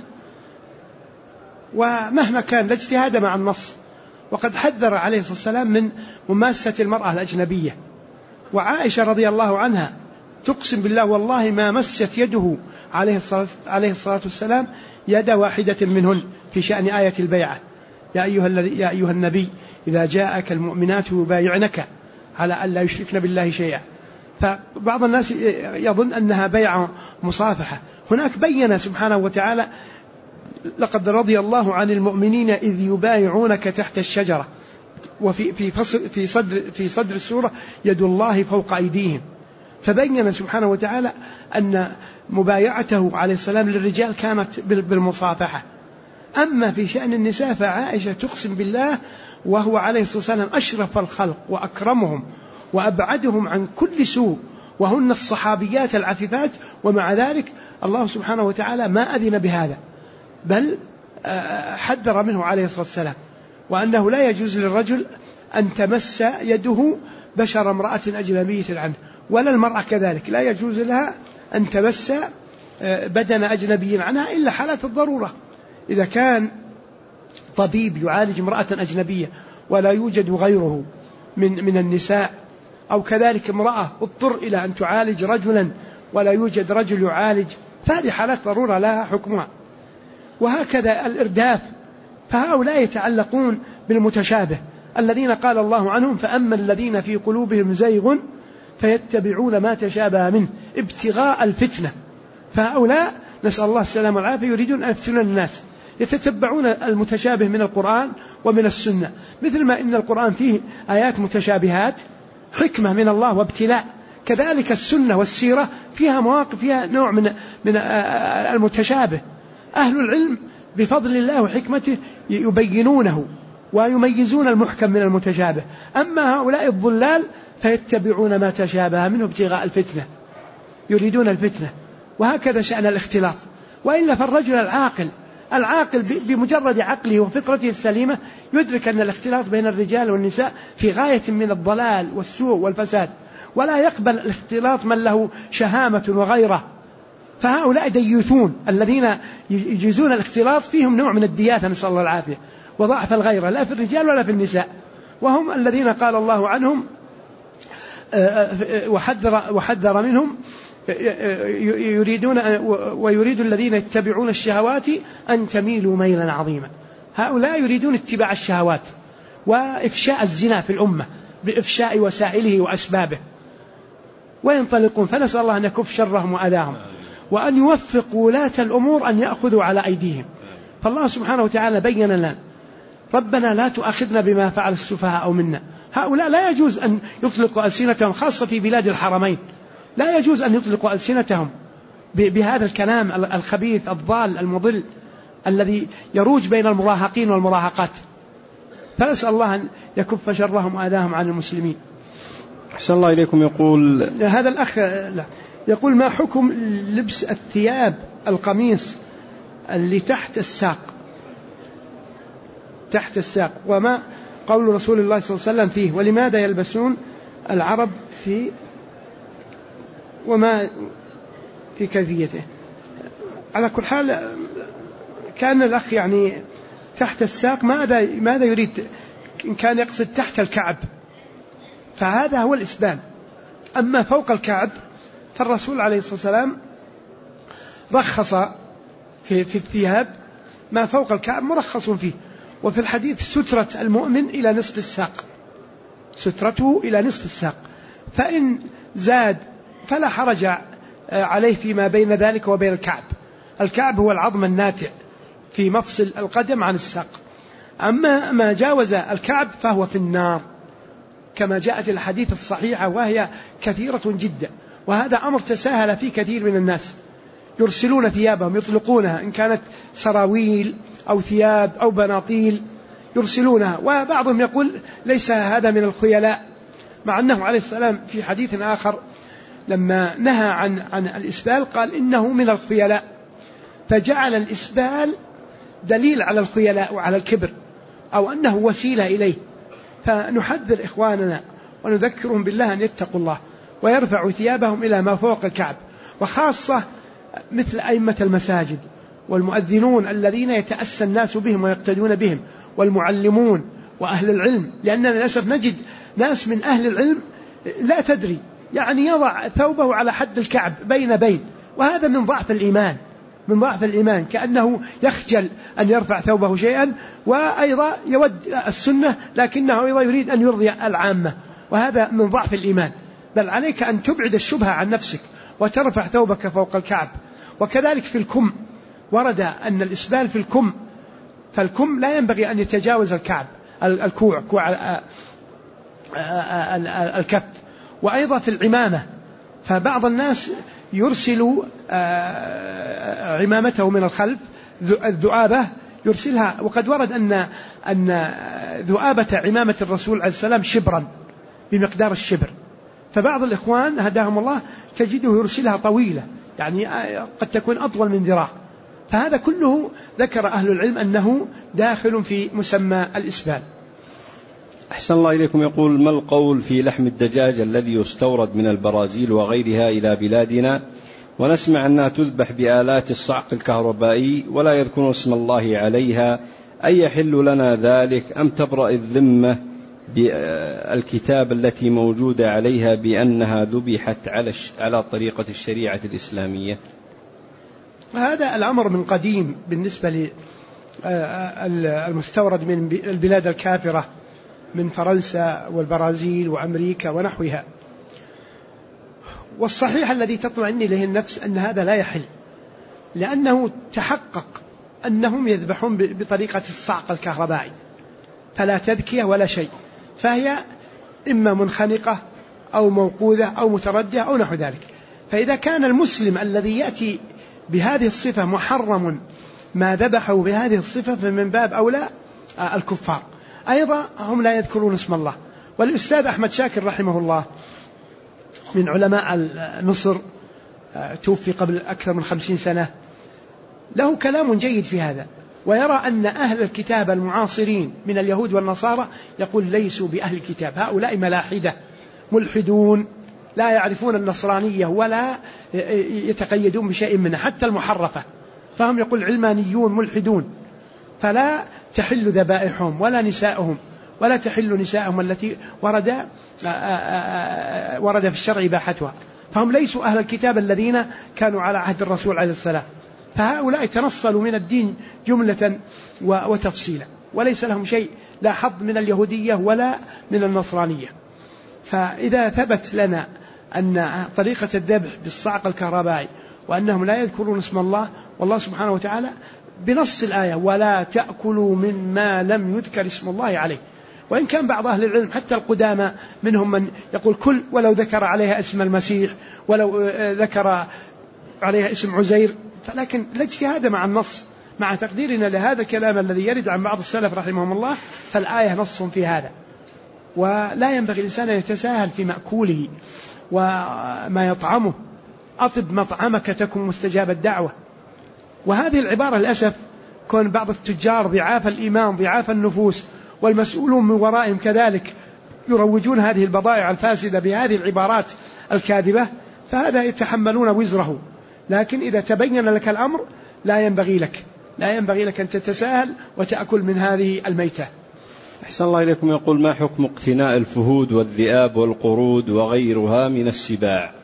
ومهما كان لا اجتهاد مع النص. وقد حذر عليه الصلاة والسلام من مماسة المرأة الأجنبية، وعائشة رضي الله عنها تقسم بالله والله ما مست يده عليه الصلاة والسلام يد واحدة منهن في شأن آية البيعة: يا أيها النبي إذا جاءك المؤمنات يبايعنك على أن لا يشركن بالله شيئا. فبعض الناس يظن أنها بيع مصافحة. هناك بين سبحانه وتعالى: لقد رضي الله عن المؤمنين إذ يبايعونك تحت الشجرة، في صدر السورة: يد الله فوق أيديهم. فبين سبحانه وتعالى أن مبايعته عليه السلام للرجال كانت بالمصافحة. أما في شأن النساء فعائشة تقسم بالله وهو عليه الصلاة والسلام أشرف الخلق وأكرمهم وأبعدهم عن كل سوء، وهن الصحابيات العفيفات، ومع ذلك الله سبحانه وتعالى ما أذن بهذا، بل حذر منه عليه الصلاة والسلام، وأنه لا يجوز للرجل أن تمس يده بشر امرأة أجنبية عنه، ولا المرأة كذلك لا يجوز لها أن تمس بدن أجنبي عنها إلا حالة الضرورة. إذا كان طبيب يعالج امرأة أجنبية ولا يوجد غيره من النساء، أو كذلك امرأة اضطر إلى أن تعالج رجلا ولا يوجد رجل يعالج، فهذه حالات ضرورة لها حكمها. وهكذا الإرداف، فهؤلاء يتعلقون بالمتشابه الذين قال الله عنهم: فأما الذين في قلوبهم زيغ فيتبعون ما تشابه منه ابتغاء الفتنة. فهؤلاء نسأل الله السلامة والعافية يريدون أن يفتنون الناس، يتتبعون المتشابه من القرآن ومن السنة، مثل ما إن القرآن فيه آيات متشابهات حكمة من الله وابتلاء، كذلك السنة والسيرة فيها مواقف فيها نوع من المتشابه. أهل العلم بفضل الله وحكمته يبينونه ويميزون المحكم من المتشابه. أما هؤلاء الضلال فيتبعون ما تشابه منه ابتغاء الفتنة، يريدون الفتنة. وهكذا شأن الاختلاط. وإلا فالرجل العاقل بمجرد عقله وفطرته السليمة يدرك أن الاختلاط بين الرجال والنساء في غاية من الضلال والسوء والفساد، ولا يقبل الاختلاط من له شهامة وغيره. فهؤلاء ديوثون الذين يجيزون الاختلاط فيهم نوع من الدياثة، نسأل الله العافية، وضعف الغيرة لا في الرجال ولا في النساء، وهم الذين قال الله عنهم وحذر منهم: ويريد الذين يتبعون الشهوات أن تميلوا ميلا عظيما. هؤلاء يريدون اتباع الشهوات وإفشاء الزنا في الأمة بإفشاء وسائله وأسبابه، وينطلقون. فنسأل الله أن يكف شرهم وأذاهم، وأن يوفق ولاة الأمور أن يأخذوا على أيديهم. فالله سبحانه وتعالى بين لنا: ربنا لا تؤاخذنا بما فعل السفهاء منا. هؤلاء لا يجوز أن يطلقوا ألسنتهم، خاصة في بلاد الحرمين، لا يجوز أن يطلقوا ألسنتهم بهذا الكلام الخبيث الضال المضل الذي يروج بين المراهقين والمراهقات. فنسأل الله أن يكف شرهم وآذاهم عن المسلمين. أحسن الله إليكم. يقول هذا الأخ يقول: ما حكم لبس الثياب القميص اللي تحت الساق وما قول رسول الله صلى الله عليه وسلم فيه، ولماذا يلبسون العرب فيه وما في كيفيته؟ على كل حال كان الأخ يعني تحت الساق ماذا يريد؟ إن كان يقصد تحت الكعب فهذا هو الإسبال. أما فوق الكعب فالرسول عليه الصلاة والسلام رخص في الثياب، ما فوق الكعب مرخص فيه. وفي الحديث: سترة المؤمن إلى نصف الساق، سترته إلى نصف الساق، فإن زاد فلا حرج عليه فيما بين ذلك وبين الكعب. الكعب هو العظم الناتئ في مفصل القدم عن الساق، أما ما جاوز الكعب فهو في النار، كما جاءت الحديث الصحيحة وهي كثيرة جدا. وهذا أمر تساهل فيه كثير من الناس، يرسلون ثيابهم يطلقونها، إن كانت سراويل أو ثياب أو بناطيل يرسلونها. وبعضهم يقول ليس هذا من الخيلاء، مع أنه عليه السلام في حديث آخر لما نهى عن الإسبال قال إنه من الخيلاء، فجعل الإسبال دليل على الخيلاء وعلى الكبر، أو أنه وسيلة إليه. فنحذر إخواننا ونذكرهم بالله أن يتقوا الله ويرفعوا ثيابهم إلى ما فوق الكعب، وخاصة مثل أئمة المساجد والمؤذنون الذين يتأسى الناس بهم ويقتدون بهم، والمعلمون وأهل العلم، لأننا للأسف نجد ناس من أهل العلم لا تدري يعني يضع ثوبه على حد الكعب بين، وهذا من ضعف الإيمان، كأنه يخجل أن يرفع ثوبه شيئا، وأيضا يود السنة لكنه أيضا يريد أن يرضي العامة، وهذا من ضعف الإيمان. بل عليك أن تبعد الشبهة عن نفسك وترفع ثوبك فوق الكعب. وكذلك في الكم، ورد أن الإسبال في الكم، فالكم لا ينبغي أن يتجاوز الكعب، كوع الكف. وأيضا في العمامة، فبعض الناس يرسل عمامته من الخلف، الذؤابة يرسلها، وقد ورد أن ذؤابة عمامة الرسول عليه السلام شبرا، بمقدار الشبر. فبعض الإخوان هداهم الله تجده يرسلها طويلة، يعني قد تكون أطول من ذراع. فهذا كله ذكر أهل العلم أنه داخل في مسمى الإسبال. أحسن الله إليكم. يقول: ما القول في لحم الدجاج الذي يستورد من البرازيل وغيرها إلى بلادنا، ونسمع أنها تذبح بآلات الصعق الكهربائي ولا يذكرون اسم الله عليها، أي يحل لنا ذلك أم تبرأ الذمة بالكتاب التي موجودة عليها بأنها ذبحت على طريقة الشريعة الإسلامية؟ هذا الأمر من قديم بالنسبة للمستورد من البلاد الكافرة من فرنسا والبرازيل وأمريكا ونحوها. والصحيح الذي تطمئن إليه النفس أن هذا لا يحل، لأنه تحقق أنهم يذبحون بطريقة الصعق الكهربائي، فلا تذكية ولا شيء، فهي إما منخنقة أو موقوذة أو متردية أو نحو ذلك. فإذا كان المسلم الذي يأتي بهذه الصفة محرم ما ذبحوا بهذه الصفة، فمن باب أولى الكفار. أيضا هم لا يذكرون اسم الله. والأستاذ أحمد شاكر رحمه الله من علماء مصر، توفي قبل أكثر من 50 سنة، له كلام جيد في هذا، ويرى أن أهل الكتاب المعاصرين من اليهود والنصارى يقول ليسوا بأهل الكتاب، هؤلاء ملاحدة ملحدون لا يعرفون النصرانية ولا يتقيدون بشيء منها حتى المحرفة، فهم يقول علمانيون ملحدون، فلا تحل ذبائحهم ولا نسائهم، ولا تحل نسائهم التي ورد في الشرع إباحتها، فهم ليسوا أهل الكتاب الذين كانوا على عهد الرسول عليه السلام. فهؤلاء تنصلوا من الدين جملة وتفصيلا، وليس لهم شيء، لا حظ من اليهودية ولا من النصرانية. فإذا ثبت لنا أن طريقة الذبح بالصعق الكهربائي وأنهم لا يذكرون اسم الله، والله سبحانه وتعالى بنص الآية ولا تأكلوا مما لم يذكر اسم الله عليه. وإن كان بعض أهل العلم حتى القدامى منهم من يقول كل ولو ذكر عليها اسم المسيح، ولو ذكر عليها اسم عزير، لكن لا اجتهاد مع النص، مع تقديرنا لهذا الكلام الذي يرد عن بعض السلف رحمهم الله، فالآية نص في هذا. ولا ينبغي الإنسان أن يتساهل في مأكوله وما يطعمه. أطب مطعمك تكن مستجاب الدعوة. وهذه العبارة للأسف كون بعض التجار ضعاف الإيمان ضعاف النفوس والمسؤولون من ورائهم كذلك يروجون هذه البضائع الفاسدة بهذه العبارات الكاذبة، فهذا يتحملون وزره. لكن إذا تبين لك الأمر لا ينبغي لك أن تتساهل وتأكل من هذه الميتة. أحسن الله إليكم. يقول: ما حكم اقتناء الفهود والذئاب والقرود وغيرها من السباع؟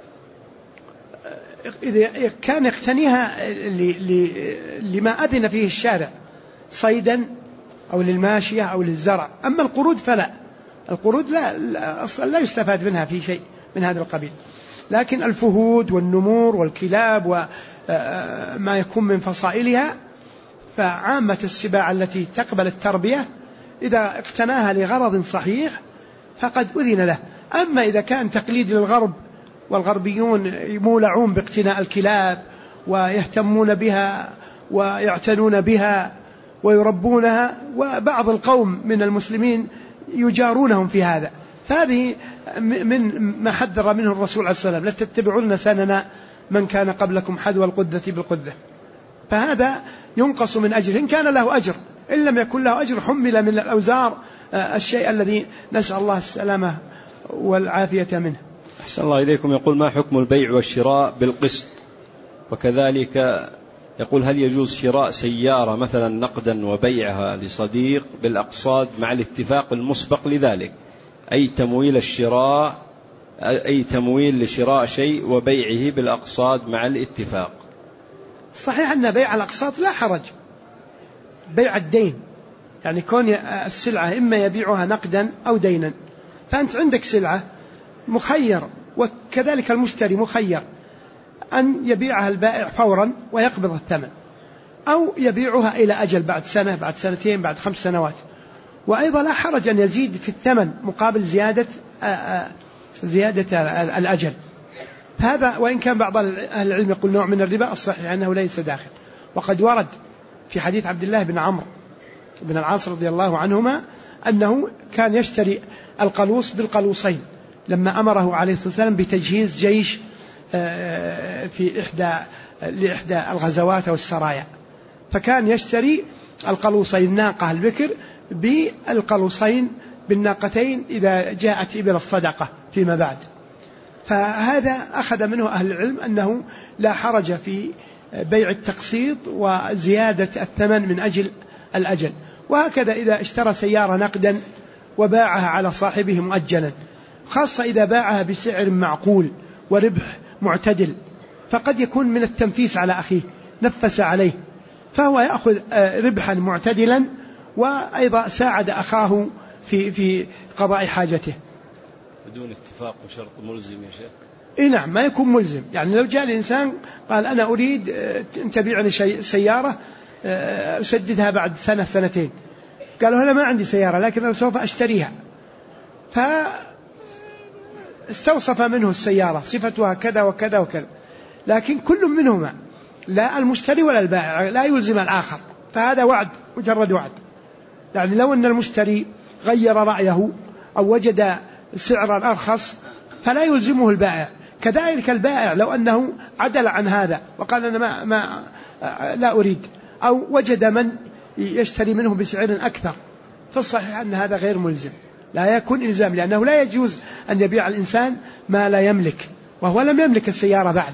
إذا كان يقتنيها لما أذن فيه الشارع صيدا أو للماشية أو للزرع. أما القرود فلا، القرود لا يستفاد منها في شيء من هذا القبيل. لكن الفهود والنمور والكلاب وما يكون من فصائلها، فعامة السباع التي تقبل التربية إذا اقتناها لغرض صحيح فقد أذن له. أما إذا كان تقليد للغرب والغربيون يمولعون باقتناء الكلاب ويهتمون بها ويعتنون بها ويربونها، وبعض القوم من المسلمين يجارونهم في هذا، فهذه من ما حذر منه الرسول عليه السلام: لا تتبعون سنن من كان قبلكم حذو القذة بالقذة. فهذا ينقص من أجر، إن كان له أجر، إن لم يكن له أجر حمل من الأوزار الشيء الذي نسأل الله السلامة والعافية منه. أحسن الله إليكم. يقول: ما حكم البيع والشراء بالقسط؟ وكذلك يقول: هل يجوز شراء سيارة مثلا نقدا وبيعها لصديق بالأقساط مع الاتفاق المسبق لذلك، أي تمويل لشراء شيء وبيعه بالأقساط مع الاتفاق؟ صحيح أن بيع الأقساط لا حرج. بيع الدين يعني كون السلعة إما يبيعها نقدا أو دينا، فأنت عندك سلعة مخير، وكذلك المشتري مخير أن يبيعها البائع فورا ويقبض الثمن، أو يبيعها إلى أجل بعد سنة بعد سنتين بعد 5 سنوات. وأيضا لا حرج أن يزيد في الثمن مقابل زيادة الأجل. هذا وإن كان بعض أهل العلم يقول نوع من الربا، الصحيح أنه ليس داخل. وقد ورد في حديث عبد الله بن عمرو بن العاص رضي الله عنهما أنه كان يشتري القلوص بالقلوصين لما أمره عليه الصلاة والسلام بتجهيز جيش لإحدى الغزوات أو السرايا، فكان يشتري القلوصين الناقة البكر بالقلوصين بالناقتين إذا جاءت إبل الصدقة فيما بعد. فهذا أخذ منه أهل العلم أنه لا حرج في بيع التقسيط وزيادة الثمن من أجل الأجل. وهكذا إذا اشترى سيارة نقدا وباعها على صاحبه مؤجلا، خاصة إذا باعها بسعر معقول وربح معتدل، فقد يكون من التنفيس على أخيه، نفس عليه، فهو يأخذ ربحا معتدلا، وأيضا ساعد أخاه في قضاء حاجته بدون اتفاق وشرط ملزم يا شيخ. نعم، ما يكون ملزم. يعني لو جاء الإنسان قال أنا أريد أن تبيعني سيارة أسددها بعد 1 2 قالوا أنا ما عندي سيارة لكن أنا سوف أشتريها، فاستوصف منه السيارة صفتها كذا وكذا وكذا، لكن كل منهما لا المشتري ولا البائع لا يلزم الآخر، فهذا وعد، مجرد وعد. يعني لو أن المشتري غير رأيه أو وجد سعرا أرخص فلا يلزمه البائع، كذلك البائع لو أنه عدل عن هذا وقال أنا لا أريد، أو وجد من يشتري منه بسعر أكثر، فالصحيح أن هذا غير ملزم، لا يكون إلزام، لأنه لا يجوز أن يبيع الإنسان ما لا يملك وهو لم يملك السيارة بعد.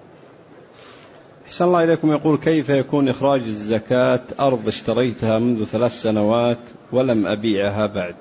أحسن الله إليكم. يقول: كيف يكون إخراج الزكاة أرض اشتريتها منذ 3 سنوات ولم أبيعها بعد؟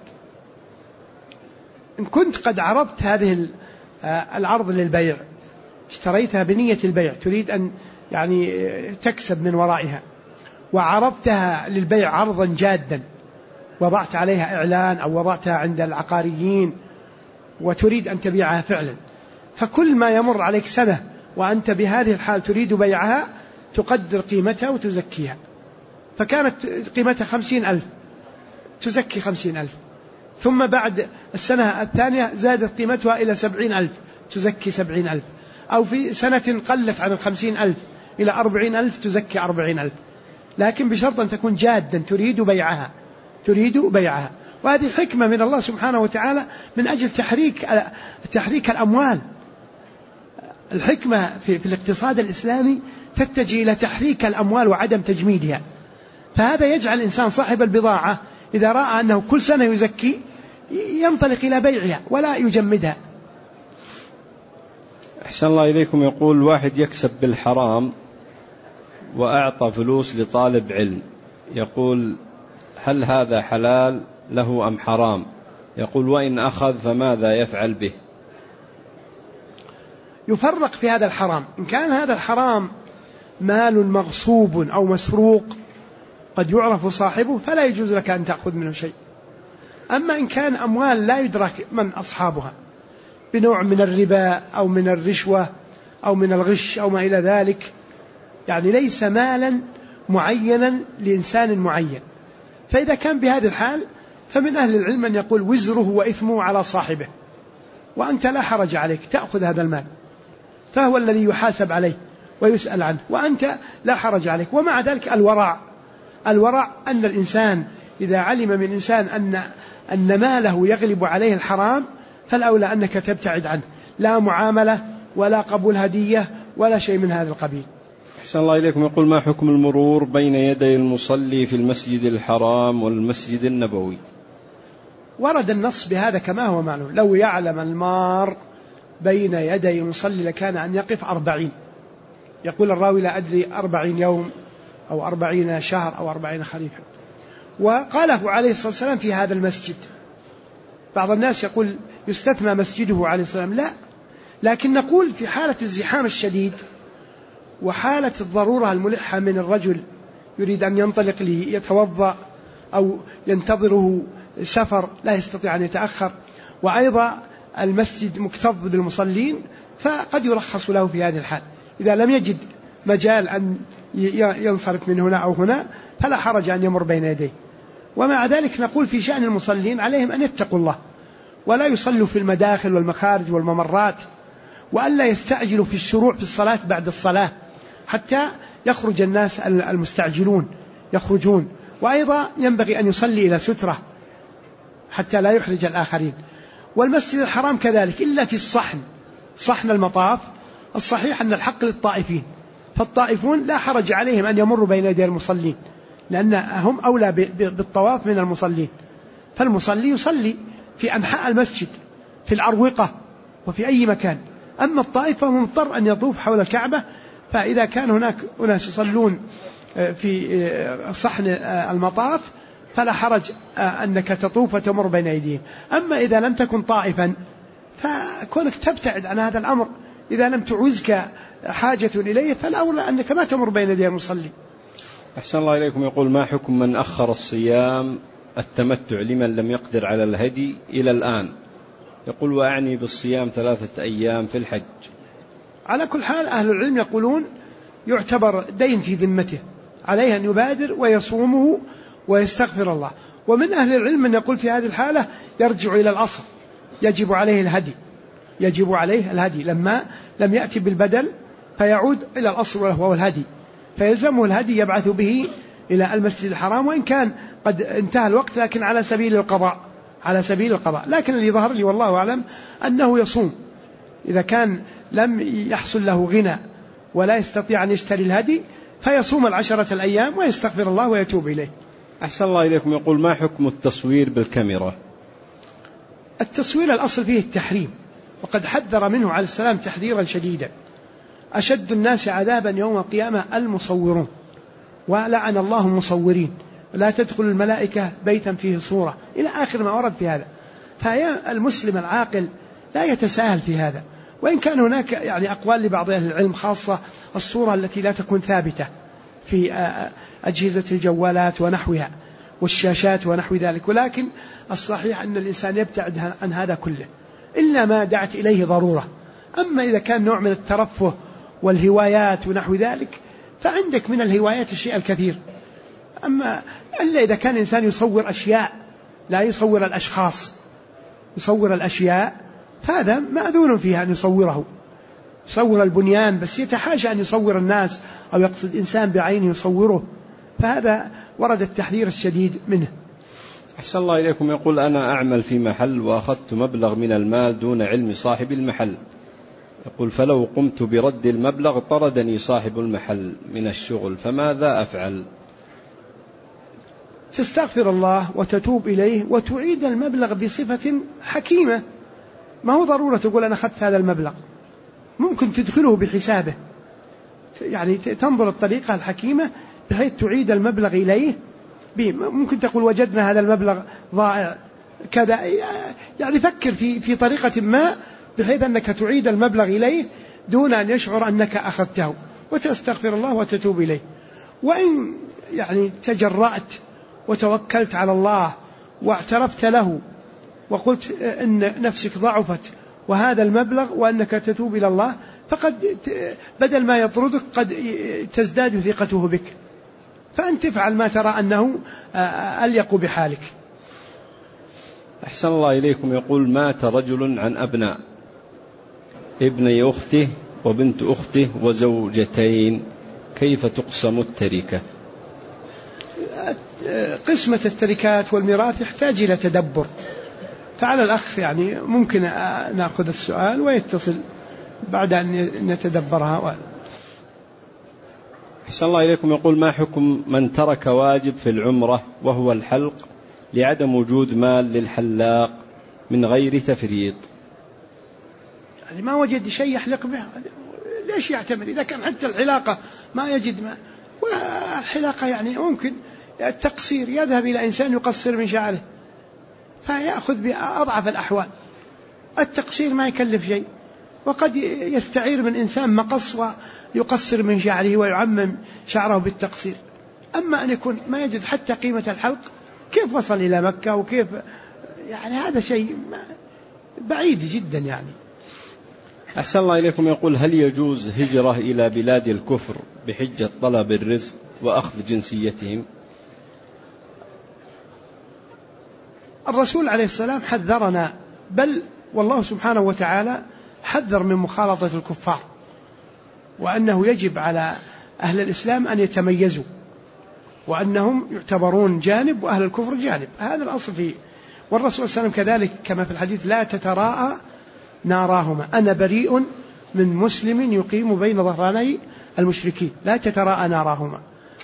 إن كنت قد عرضت هذه العرض للبيع، اشتريتها بنية البيع، تريد أن يعني تكسب من ورائها، وعرضتها للبيع عرضا جادا، وضعت عليها إعلان أو وضعتها عند العقاريين وتريد أن تبيعها فعلا، فكل ما يمر عليك سنة وأنت بهذه الحال تريد بيعها تقدر قيمتها وتزكيها، فكانت قيمتها 50,000 تزكي 50,000، ثم بعد السنة الثانية زادت قيمتها إلى 70,000 تزكي 70,000، أو في سنة قلت عن 50,000 إلى 40,000 تزكي 40,000، لكن بشرط أن تكون جادا تريد بيعها. وهذه حكمة من الله سبحانه وتعالى من أجل تحريك الأموال. الحكمة في الاقتصاد الإسلامي تتجه إلى تحريك الأموال وعدم تجميدها، فهذا يجعل الإنسان صاحب البضاعة إذا رأى أنه كل سنة يزكي ينطلق إلى بيعها ولا يجمدها. أحسن الله إليكم. يقول واحد يكسب بالحرام وأعطى فلوس لطالب علم، يقول هل هذا حلال له أم حرام؟ يقول وإن أخذ فماذا يفعل به؟ يفرق في هذا الحرام. إن كان هذا الحرام مال مغصوب أو مسروق قد يعرف صاحبه فلا يجوز لك أن تأخذ منه شيء. أما إن كان أموال لا يدرك من أصحابها بنوع من الربا أو من الرشوة أو من الغش أو ما إلى ذلك، يعني ليس مالا معينا لإنسان معين، فإذا كان بهذه الحال فمن أهل العلم من يقول وزره وإثمه على صاحبه، وأنت لا حرج عليك تأخذ هذا المال، فهو الذي يحاسب عليه ويسأل عنه، وأنت لا حرج عليك. ومع ذلك الورع أن الإنسان إذا علم من إنسان أن ماله يغلب عليه الحرام فالأولى أنك تبتعد عنه، لا معاملة ولا قبول هدية ولا شيء من هذا القبيل. أحسن الله إليكم. يقول ما حكم المرور بين يدي المصلي في المسجد الحرام والمسجد النبوي؟ ورد النص بهذا كما هو معلوم، لو يعلم المار بين يدي المصلي لكان أن يقف 40. يقول الراوي لا أدري 40 يوم أو 40 شهر أو 40 خريفا. وقاله عليه الصلاة والسلام في هذا المسجد. بعض الناس يقول يستثنى مسجده عليه الصلاة والسلام، لا، لكن نقول في حالة الزحام الشديد وحالة الضرورة الملحة من الرجل يريد أن ينطلق ليتوضأ أو ينتظره سفر لا يستطيع أن يتأخر، وأيضا المسجد مكتظ بالمصلين، فقد يرخص له في هذه الحال إذا لم يجد مجال أن ينصرف من هنا أو هنا فلا حرج أن يمر بين يديه. ومع ذلك نقول في شأن المصلين عليهم أن يتقوا الله ولا يصلوا في المداخل والمخارج والممرات، وألا يستعجلوا في الشروع في الصلاة بعد الصلاة حتى يخرج الناس المستعجلون يخرجون. وأيضا ينبغي أن يصلي إلى سترة حتى لا يحرج الآخرين. والمسجد الحرام كذلك إلا في صحن المطاف، الصحيح أن الحق للطائفين، فالطائفون لا حرج عليهم أن يمروا بين يدي المصلين لأنهم أولى بالطواف من المصلين، فالمصلي يصلي في أنحاء المسجد في الأروقة وفي أي مكان. أما الطائف فهو مضطر أن يطوف حول الكعبة، فإذا كان هناك أناس يصلون في صحن المطاف فلا حرج أنك تطوف وتمر بين أيديهم. أما إذا لم تكن طائفا فكونك تبتعد عن هذا الأمر، إذا لم تعوزك حاجة إليه فالأولى أنك ما تمر بين يدي المصلي. أحسن الله إليكم. يقول ما حكم من أخر الصيام التمتع لمن لم يقدر على الهدي إلى الآن؟ يقول وأعني بالصيام 3 أيام في الحج. على كل حال أهل العلم يقولون يعتبر دين في ذمته، عليه أن يبادر ويصومه ويستغفر الله. ومن أهل العلم من يقول في هذه الحالة يرجع إلى الأصل، يجب عليه الهدي لما لم يأتي بالبدل فيعود إلى الأصل وهو الهدي، فيلزمه الهدي يبعث به إلى المسجد الحرام، وإن كان قد انتهى الوقت لكن على سبيل القضاء. لكن اللي ظهر لي والله أعلم أنه يصوم إذا كان لم يحصل له غنى ولا يستطيع أن يشتري الهدي، فيصوم 10 الأيام ويستغفر الله ويتوب إليه. أحسن الله إليكم. يقول ما حكم التصوير بالكاميرا؟ التصوير الأصل فيه التحريم، وقد حذر منه عليه السلام تحذيرا شديدا. أشد الناس عذابا يوم القيامة المصورون، ولعن الله المصورين، لا تدخل الملائكة بيتا فيه صورة، إلى آخر ما ورد في هذا. فالمسلم العاقل لا يتساهل في هذا، وإن كان هناك يعني أقوال لبعض أهل العلم خاصة الصورة التي لا تكون ثابتة في أجهزة الجوالات ونحوها والشاشات ونحو ذلك، ولكن الصحيح أن الإنسان يبتعد عن هذا كله إلا ما دعت إليه ضرورة. أما إذا كان نوع من الترفه والهوايات ونحو ذلك فعندك من الهوايات الشيء الكثير. أما إلا إذا كان الإنسان يصور أشياء، لا يصور الأشخاص، يصور الأشياء، فهذا مأذون فيها أن يصوره. يصور البنيان بس يتحاشى أن يصور الناس أو يقصد إنسان بعينه يصوره، فهذا ورد التحذير الشديد منه. أحسن الله إليكم. يقول أنا أعمل في محل وأخذت مبلغ من المال دون علم صاحب المحل، يقول فلو قمت برد المبلغ طردني صاحب المحل من الشغل، فماذا أفعل؟ تستغفر الله وتتوب إليه وتعيد المبلغ بصفة حكيمة. ما هو ضرورة تقول أنا أخذت هذا المبلغ، ممكن تدخله بحسابه، يعني تنظر الطريقة الحكيمة بحيث تعيد المبلغ إليه. ممكن تقول وجدنا هذا المبلغ ضائع كذا، يعني فكر في طريقة ما بحيث أنك تعيد المبلغ إليه دون أن يشعر أنك أخذته، وتستغفر الله وتتوب إليه. وإن يعني تجرأت وتوكلت على الله واعترفت له وقلت إن نفسك ضعفت وهذا المبلغ وأنك تتوب إلى الله، فقد بدل ما يطردك قد تزداد ثقته بك، فأنت تفعل ما ترى أنه أليق بحالك. أحسن الله إليكم. يقول مات رجل عن أبناء، ابني أخته وبنت أخته وزوجتين، كيف تقسم التركة؟ قسمة التركات والميراث يحتاج إلى تدبر، فعلى الأخ يعني ممكن نأخذ السؤال ويتصل بعد أن نتدبرها. أحسن الله إليكم. يقول ما حكم من ترك واجب في العمرة وهو الحلق لعدم وجود مال للحلاق من غير تفريط؟ يعني ما وجد شيء يحلق به، ليش يعتمد؟ إذا كان حتى الحلاقة ما يجد مال، والحلاقة يعني ممكن التقصير، يذهب إلى إنسان يقصر من شعره فيأخذ بأضعف الأحوال. التقصير ما يكلف شيء، وقد يستعير من إنسان مقص ويقصر من شعره ويعمم شعره بالتقصير. أما أن يكون ما يجد حتى قيمة الحلق، كيف وصل إلى مكة وكيف، يعني هذا شيء بعيد جدا يعني. أحسن الله إليكم. يقول هل يجوز هجرة إلى بلاد الكفر بحجة طلب الرزق وأخذ جنسيتهم؟ الرسول عليه السلام حذرنا، بل والله سبحانه وتعالى حذر من مخالطة الكفار، وأنه يجب على أهل الإسلام أن يتميزوا، وأنهم يعتبرون جانب وأهل الكفر جانب، هذا الأصل فيه. والرسول صلى الله عليه وسلم كذلك كما في الحديث لا تتراءى ناراهما، أنا بريء من مسلم يقيم بين ظهراني المشركين، لا تتراءى ناراهما.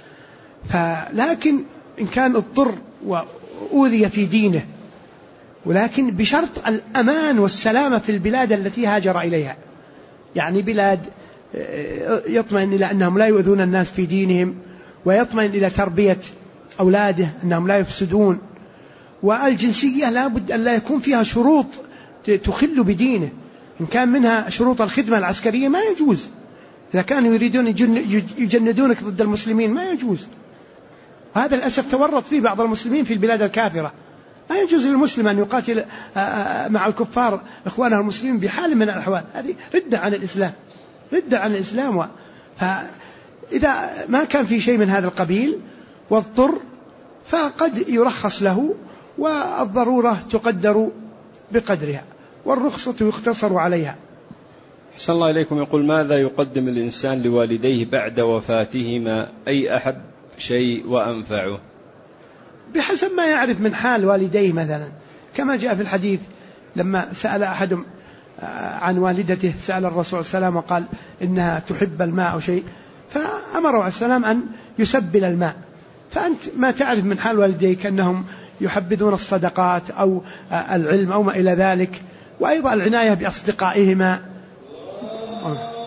لكن إن كان اضطر وأوذي في دينه، ولكن بشرط الأمان والسلامة في البلاد التي هاجر إليها، يعني بلاد يطمئن إلى أنهم لا يؤذون الناس في دينهم، ويطمئن إلى تربية أولاده أنهم لا يفسدون. والجنسية لا بد أن لا يكون فيها شروط تخل بدينه، إن كان منها شروط الخدمة العسكرية ما يجوز، إذا كانوا يريدون يجندونك ضد المسلمين ما يجوز. هذا للأسف تورط فيه بعض المسلمين في البلاد الكافرة، ما يجوز للمسلم أن يقاتل مع الكفار إخوانه المسلمين بحال من الأحوال، هذه ردة عن الإسلام، ردة عن الإسلام. فإذا ما كان في شيء من هذا القبيل واضطر فقد يرخص له، والضرورة تقدر بقدرها، والرخصة يقتصر عليها. أحسن الله إليكم. يقول ماذا يقدم الإنسان لوالديه بعد وفاتهما، أي أحب شيء وأنفعه؟ بحسب ما يعرف من حال والديه، مثلا كما جاء في الحديث لما سأل أحد عن والدته، سأل الرسول صلى الله عليه وسلم وقال إنها تحب الماء أو شيء، فأمره عليه السلام أن يسبل الماء. فأنت ما تعرف من حال والديك أنهم يحبذون الصدقات أو العلم أو ما إلى ذلك، وأيضا العناية بأصدقائهما.